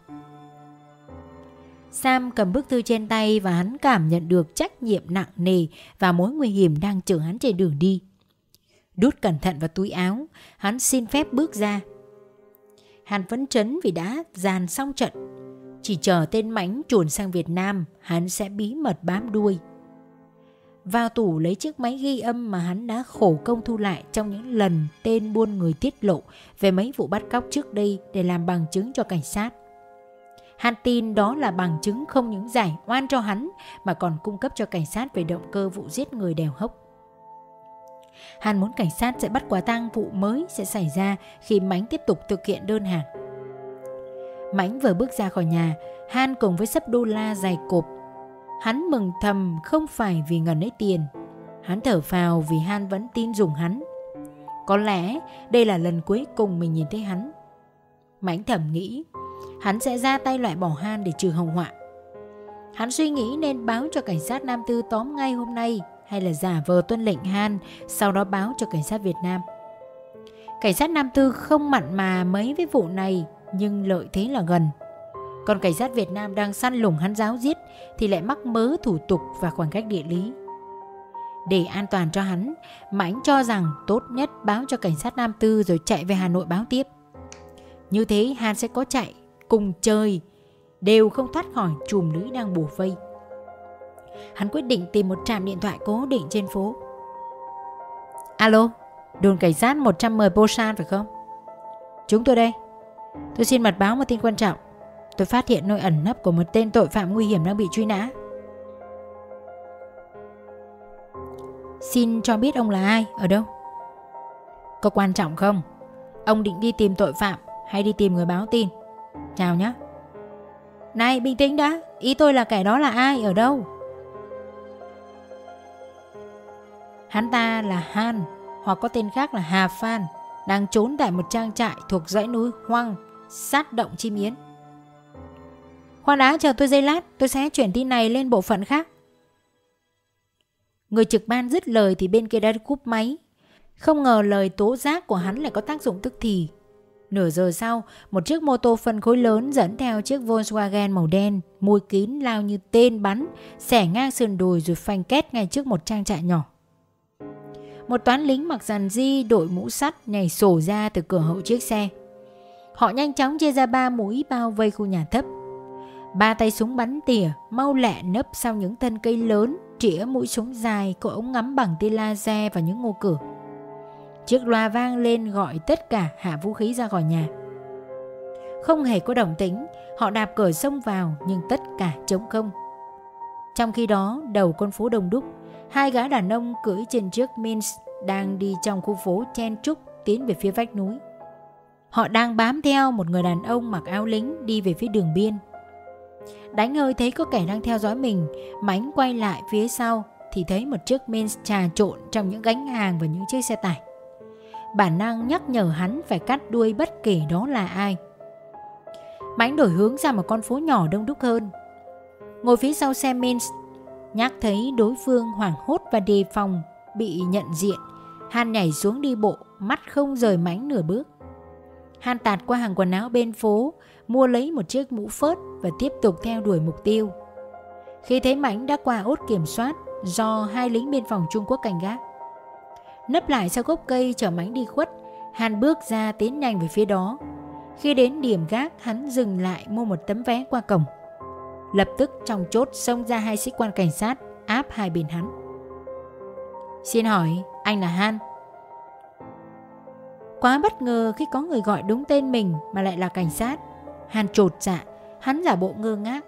Sam cầm bức thư trên tay và hắn cảm nhận được trách nhiệm nặng nề và mối nguy hiểm đang chờ hắn trên đường đi. Đút cẩn thận vào túi áo, hắn xin phép bước ra. Hắn phấn chấn vì đã dàn xong trận. Chỉ chờ tên Mãnh chuồn sang Việt Nam, hắn sẽ bí mật bám đuôi. Vào tủ lấy chiếc máy ghi âm mà hắn đã khổ công thu lại trong những lần tên buôn người tiết lộ về mấy vụ bắt cóc trước đây để làm bằng chứng cho cảnh sát. Hắn tin đó là bằng chứng không những giải oan cho hắn mà còn cung cấp cho cảnh sát về động cơ vụ giết người đèo hốc. Hắn muốn cảnh sát sẽ bắt quả tang vụ mới sẽ xảy ra khi Mãnh tiếp tục thực hiện đơn hàng. Mãnh vừa bước ra khỏi nhà, Han cùng với xấp đô la dày cộp. Hắn mừng thầm không phải vì ngần ấy tiền. Hắn thở phào vì Han vẫn tin dùng hắn. Có lẽ đây là lần cuối cùng mình nhìn thấy hắn. Mãnh thầm nghĩ hắn sẽ ra tay loại bỏ Han để trừ hậu họa. Hắn suy nghĩ nên báo cho cảnh sát Nam Tư tóm ngay hôm nay hay là giả vờ tuân lệnh Han, sau đó báo cho cảnh sát Việt Nam. Cảnh sát Nam Tư không mặn mà mấy với vụ này, nhưng lợi thế là gần. Còn cảnh sát Việt Nam đang săn lùng hắn giáo giết thì lại mắc mớ thủ tục và khoảng cách địa lý. Để an toàn cho hắn, Mãnh cho rằng tốt nhất báo cho cảnh sát Nam Tư rồi chạy về Hà Nội báo tiếp. Như thế Han sẽ có chạy cùng chơi đều không thoát khỏi chùm lưới đang bủa vây. Hắn quyết định tìm một trạm điện thoại cố định trên phố. Alo, đồn cảnh sát 110 Posan phải không? Chúng tôi đây. Tôi xin mật báo một tin quan trọng. Tôi phát hiện nơi ẩn nấp của một tên tội phạm nguy hiểm đang bị truy nã. Xin cho biết ông là ai, ở đâu? Có quan trọng không? Ông định đi tìm tội phạm hay đi tìm người báo tin? Chào nhé. Này, bình tĩnh đã. Ý tôi là kẻ đó là ai, ở đâu? Hắn ta là Han, hoặc có tên khác là Hà Phan, đang trốn tại một trang trại thuộc dãy núi hoang sát động Chim Yến. Khoan đã, chờ tôi giây lát, tôi sẽ chuyển tin này lên bộ phận khác. Người trực ban dứt lời thì bên kia đã cúp máy. Không ngờ lời tố giác của hắn lại có tác dụng tức thì. Nửa giờ sau, một chiếc mô tô phân khối lớn dẫn theo chiếc Volkswagen màu đen, môi kín lao như tên bắn, xẻ ngang sườn đồi rồi phanh két ngay trước một trang trại nhỏ. Một toán lính mặc dàn di đội mũ sắt nhảy sổ ra từ cửa hậu chiếc xe. Họ nhanh chóng chia ra 3 mũi bao vây khu nhà thấp. 3 tay súng bắn tỉa mau lẹ nấp sau những thân cây lớn, chĩa mũi súng dài có ống ngắm bằng tia laser vào những ngô cửa. Chiếc loa vang lên gọi tất cả hạ vũ khí ra khỏi nhà. Không hề có động tĩnh, họ đạp cửa xông vào nhưng tất cả trống không. Trong khi đó, đầu con phố đông đúc, 2 gã đàn ông cưỡi trên chiếc Minsk đang đi trong khu phố chen chúc tiến về phía vách núi. Họ đang bám theo một người đàn ông mặc áo lính đi về phía đường biên. Đánh hơi thấy có kẻ đang theo dõi mình, Mãnh quay lại phía sau thì thấy một chiếc Men's trà trộn trong những gánh hàng và những chiếc xe tải. Bản năng nhắc nhở hắn phải cắt đuôi bất kể đó là ai. Mãnh đổi hướng ra một con phố nhỏ đông đúc hơn. Ngồi phía sau xe Men's, nhắc thấy đối phương hoảng hốt và đề phòng bị nhận diện, Han nhảy xuống đi bộ, mắt không rời Mãnh nửa bước. Han tạt qua hàng quần áo bên phố, mua lấy một chiếc mũ phớt và tiếp tục theo đuổi mục tiêu. Khi thấy Mãnh đã qua ốt kiểm soát do 2 lính biên phòng Trung Quốc canh gác, nấp lại sau gốc cây chờ Mãnh đi khuất, Han bước ra tiến nhanh về phía đó. Khi đến điểm gác, hắn dừng lại mua một tấm vé qua cổng. Lập tức trong chốt xông ra 2 sĩ quan cảnh sát áp hai bên hắn. Xin hỏi, anh là Han? Quá bất ngờ khi có người gọi đúng tên mình mà lại là cảnh sát. Han chột dạ, hắn giả bộ ngơ ngác.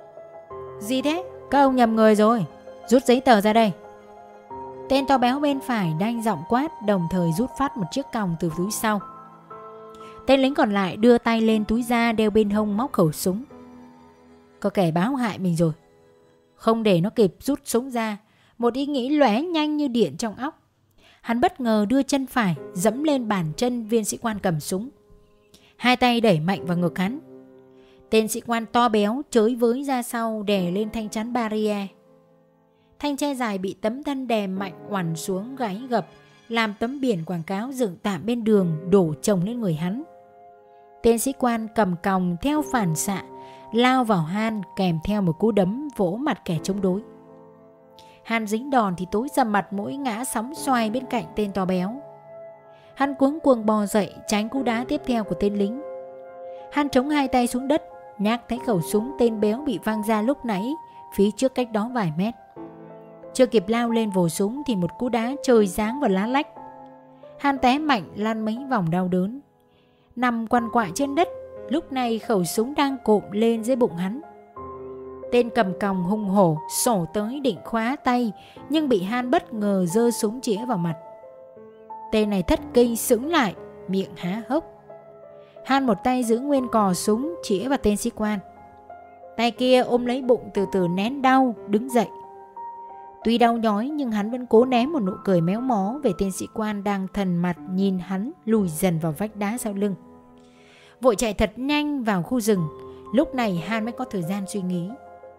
Gì thế? Các ông nhầm người rồi. Rút giấy tờ ra đây. Tên to béo bên phải đanh giọng quát, đồng thời rút phát một chiếc còng từ túi sau. Tên lính còn lại đưa tay lên túi da đeo bên hông móc khẩu súng. Có kẻ báo hại mình rồi. Không để nó kịp rút súng ra, một ý nghĩ lóe nhanh như điện trong óc. Hắn bất ngờ đưa chân phải dẫm lên bàn chân viên sĩ quan cầm súng. 2 tay đẩy mạnh vào ngực hắn. Tên sĩ quan to béo chới với ra sau đè lên thanh chắn barrier. Thanh tre dài bị tấm thân đè mạnh oằn xuống gáy gập, làm tấm biển quảng cáo dựng tạm bên đường đổ chồng lên người hắn. Tên sĩ quan cầm còng theo phản xạ lao vào Han kèm theo một cú đấm vỗ mặt kẻ chống đối. Han dính đòn thì tối ra mặt mũi ngã sóng xoay bên cạnh tên to béo. Han cuống cuồng bò dậy tránh cú đá tiếp theo của tên lính. Han chống 2 tay xuống đất, nhắc thấy khẩu súng tên béo bị văng ra lúc nãy phía trước cách đó vài mét. Chưa kịp lao lên vồ súng thì một cú đá trời giáng vào lá lách. Han té mạnh lăn mấy vòng đau đớn, nằm quằn quại trên đất. Lúc này khẩu súng đang cộm lên dưới bụng hắn. Tên cầm còng hung hổ sổ tới định khóa tay, nhưng bị Han bất ngờ giơ súng chĩa vào mặt. Tên này thất kinh sững lại, miệng há hốc. Han một tay giữ nguyên cò súng chĩa vào tên sĩ quan, tay kia ôm lấy bụng từ từ nén đau đứng dậy. Tuy đau nhói nhưng hắn vẫn cố ném một nụ cười méo mó về tên sĩ quan đang thần mặt nhìn hắn lùi dần vào vách đá sau lưng. Vội chạy thật nhanh vào khu rừng. Lúc này Han mới có thời gian suy nghĩ.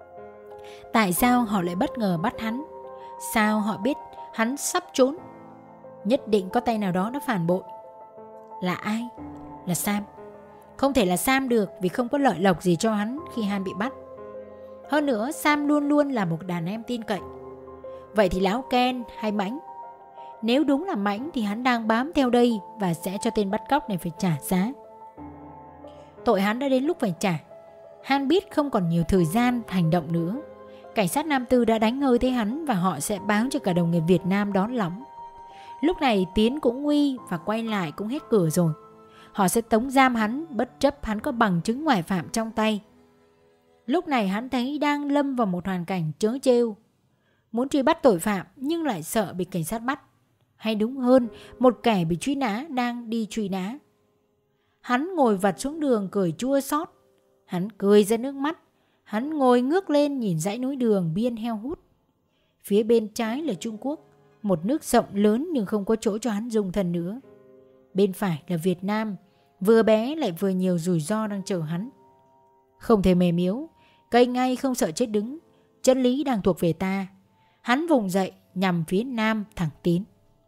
Tại sao họ lại bất ngờ bắt hắn? Sao họ biết hắn sắp trốn? Nhất định có tay nào đó đã phản bội. Là ai? Là Sam. Không thể là Sam được, vì không có lợi lộc gì cho hắn khi Han bị bắt. Hơn nữa Sam luôn luôn là một đàn em tin cậy. Vậy thì lão Ken hay Mãnh? Nếu đúng là Mãnh thì hắn đang bám theo đây và sẽ cho tên bắt cóc này phải trả giá. Tội hắn đã đến lúc phải trả. Han biết không còn nhiều thời gian hành động nữa. Cảnh sát Nam Tư đã đánh hơi tới hắn và họ sẽ báo cho cả đồng nghiệp Việt Nam đón lõng. Lúc này Tiến cũng nguy và quay lại cũng hết cửa rồi. Họ sẽ tống giam hắn bất chấp hắn có bằng chứng ngoại phạm trong tay. Lúc này hắn thấy đang lâm vào một hoàn cảnh trớ trêu. Muốn truy bắt tội phạm nhưng lại sợ bị cảnh sát bắt. Hay đúng hơn, một kẻ bị truy nã đang đi truy nã. Hắn ngồi vặt xuống đường cười chua xót. Hắn cười ra nước mắt. Hắn ngồi ngước lên nhìn dãy núi đường biên heo hút. Phía bên trái là Trung Quốc, một nước rộng lớn nhưng không có chỗ cho hắn dung thân nữa. Bên phải là Việt Nam, vừa bé lại vừa nhiều rủi ro đang chờ hắn. Không thể mềm yếu, cây ngay không sợ chết đứng. Chân lý đang thuộc về ta. Hắn vùng dậy nhằm phía nam thẳng tiến.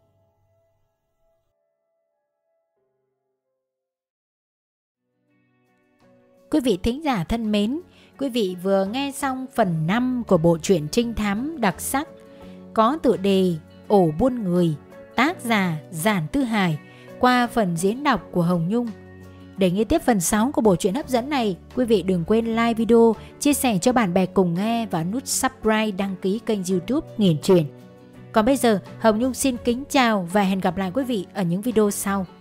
Quý vị thính giả thân mến, quý vị vừa nghe xong phần 5 của bộ truyện trinh thám đặc sắc có tựa đề Ổ Buôn Người, tác giả Giản Tư Hải, qua phần diễn đọc của Hồng Nhung. Để nghe tiếp phần 6 của bộ truyện hấp dẫn này, quý vị đừng quên like video, chia sẻ cho bạn bè cùng nghe và nút subscribe đăng ký kênh YouTube Nghiền Truyện. Còn bây giờ, Hồng Nhung xin kính chào và hẹn gặp lại quý vị ở những video sau.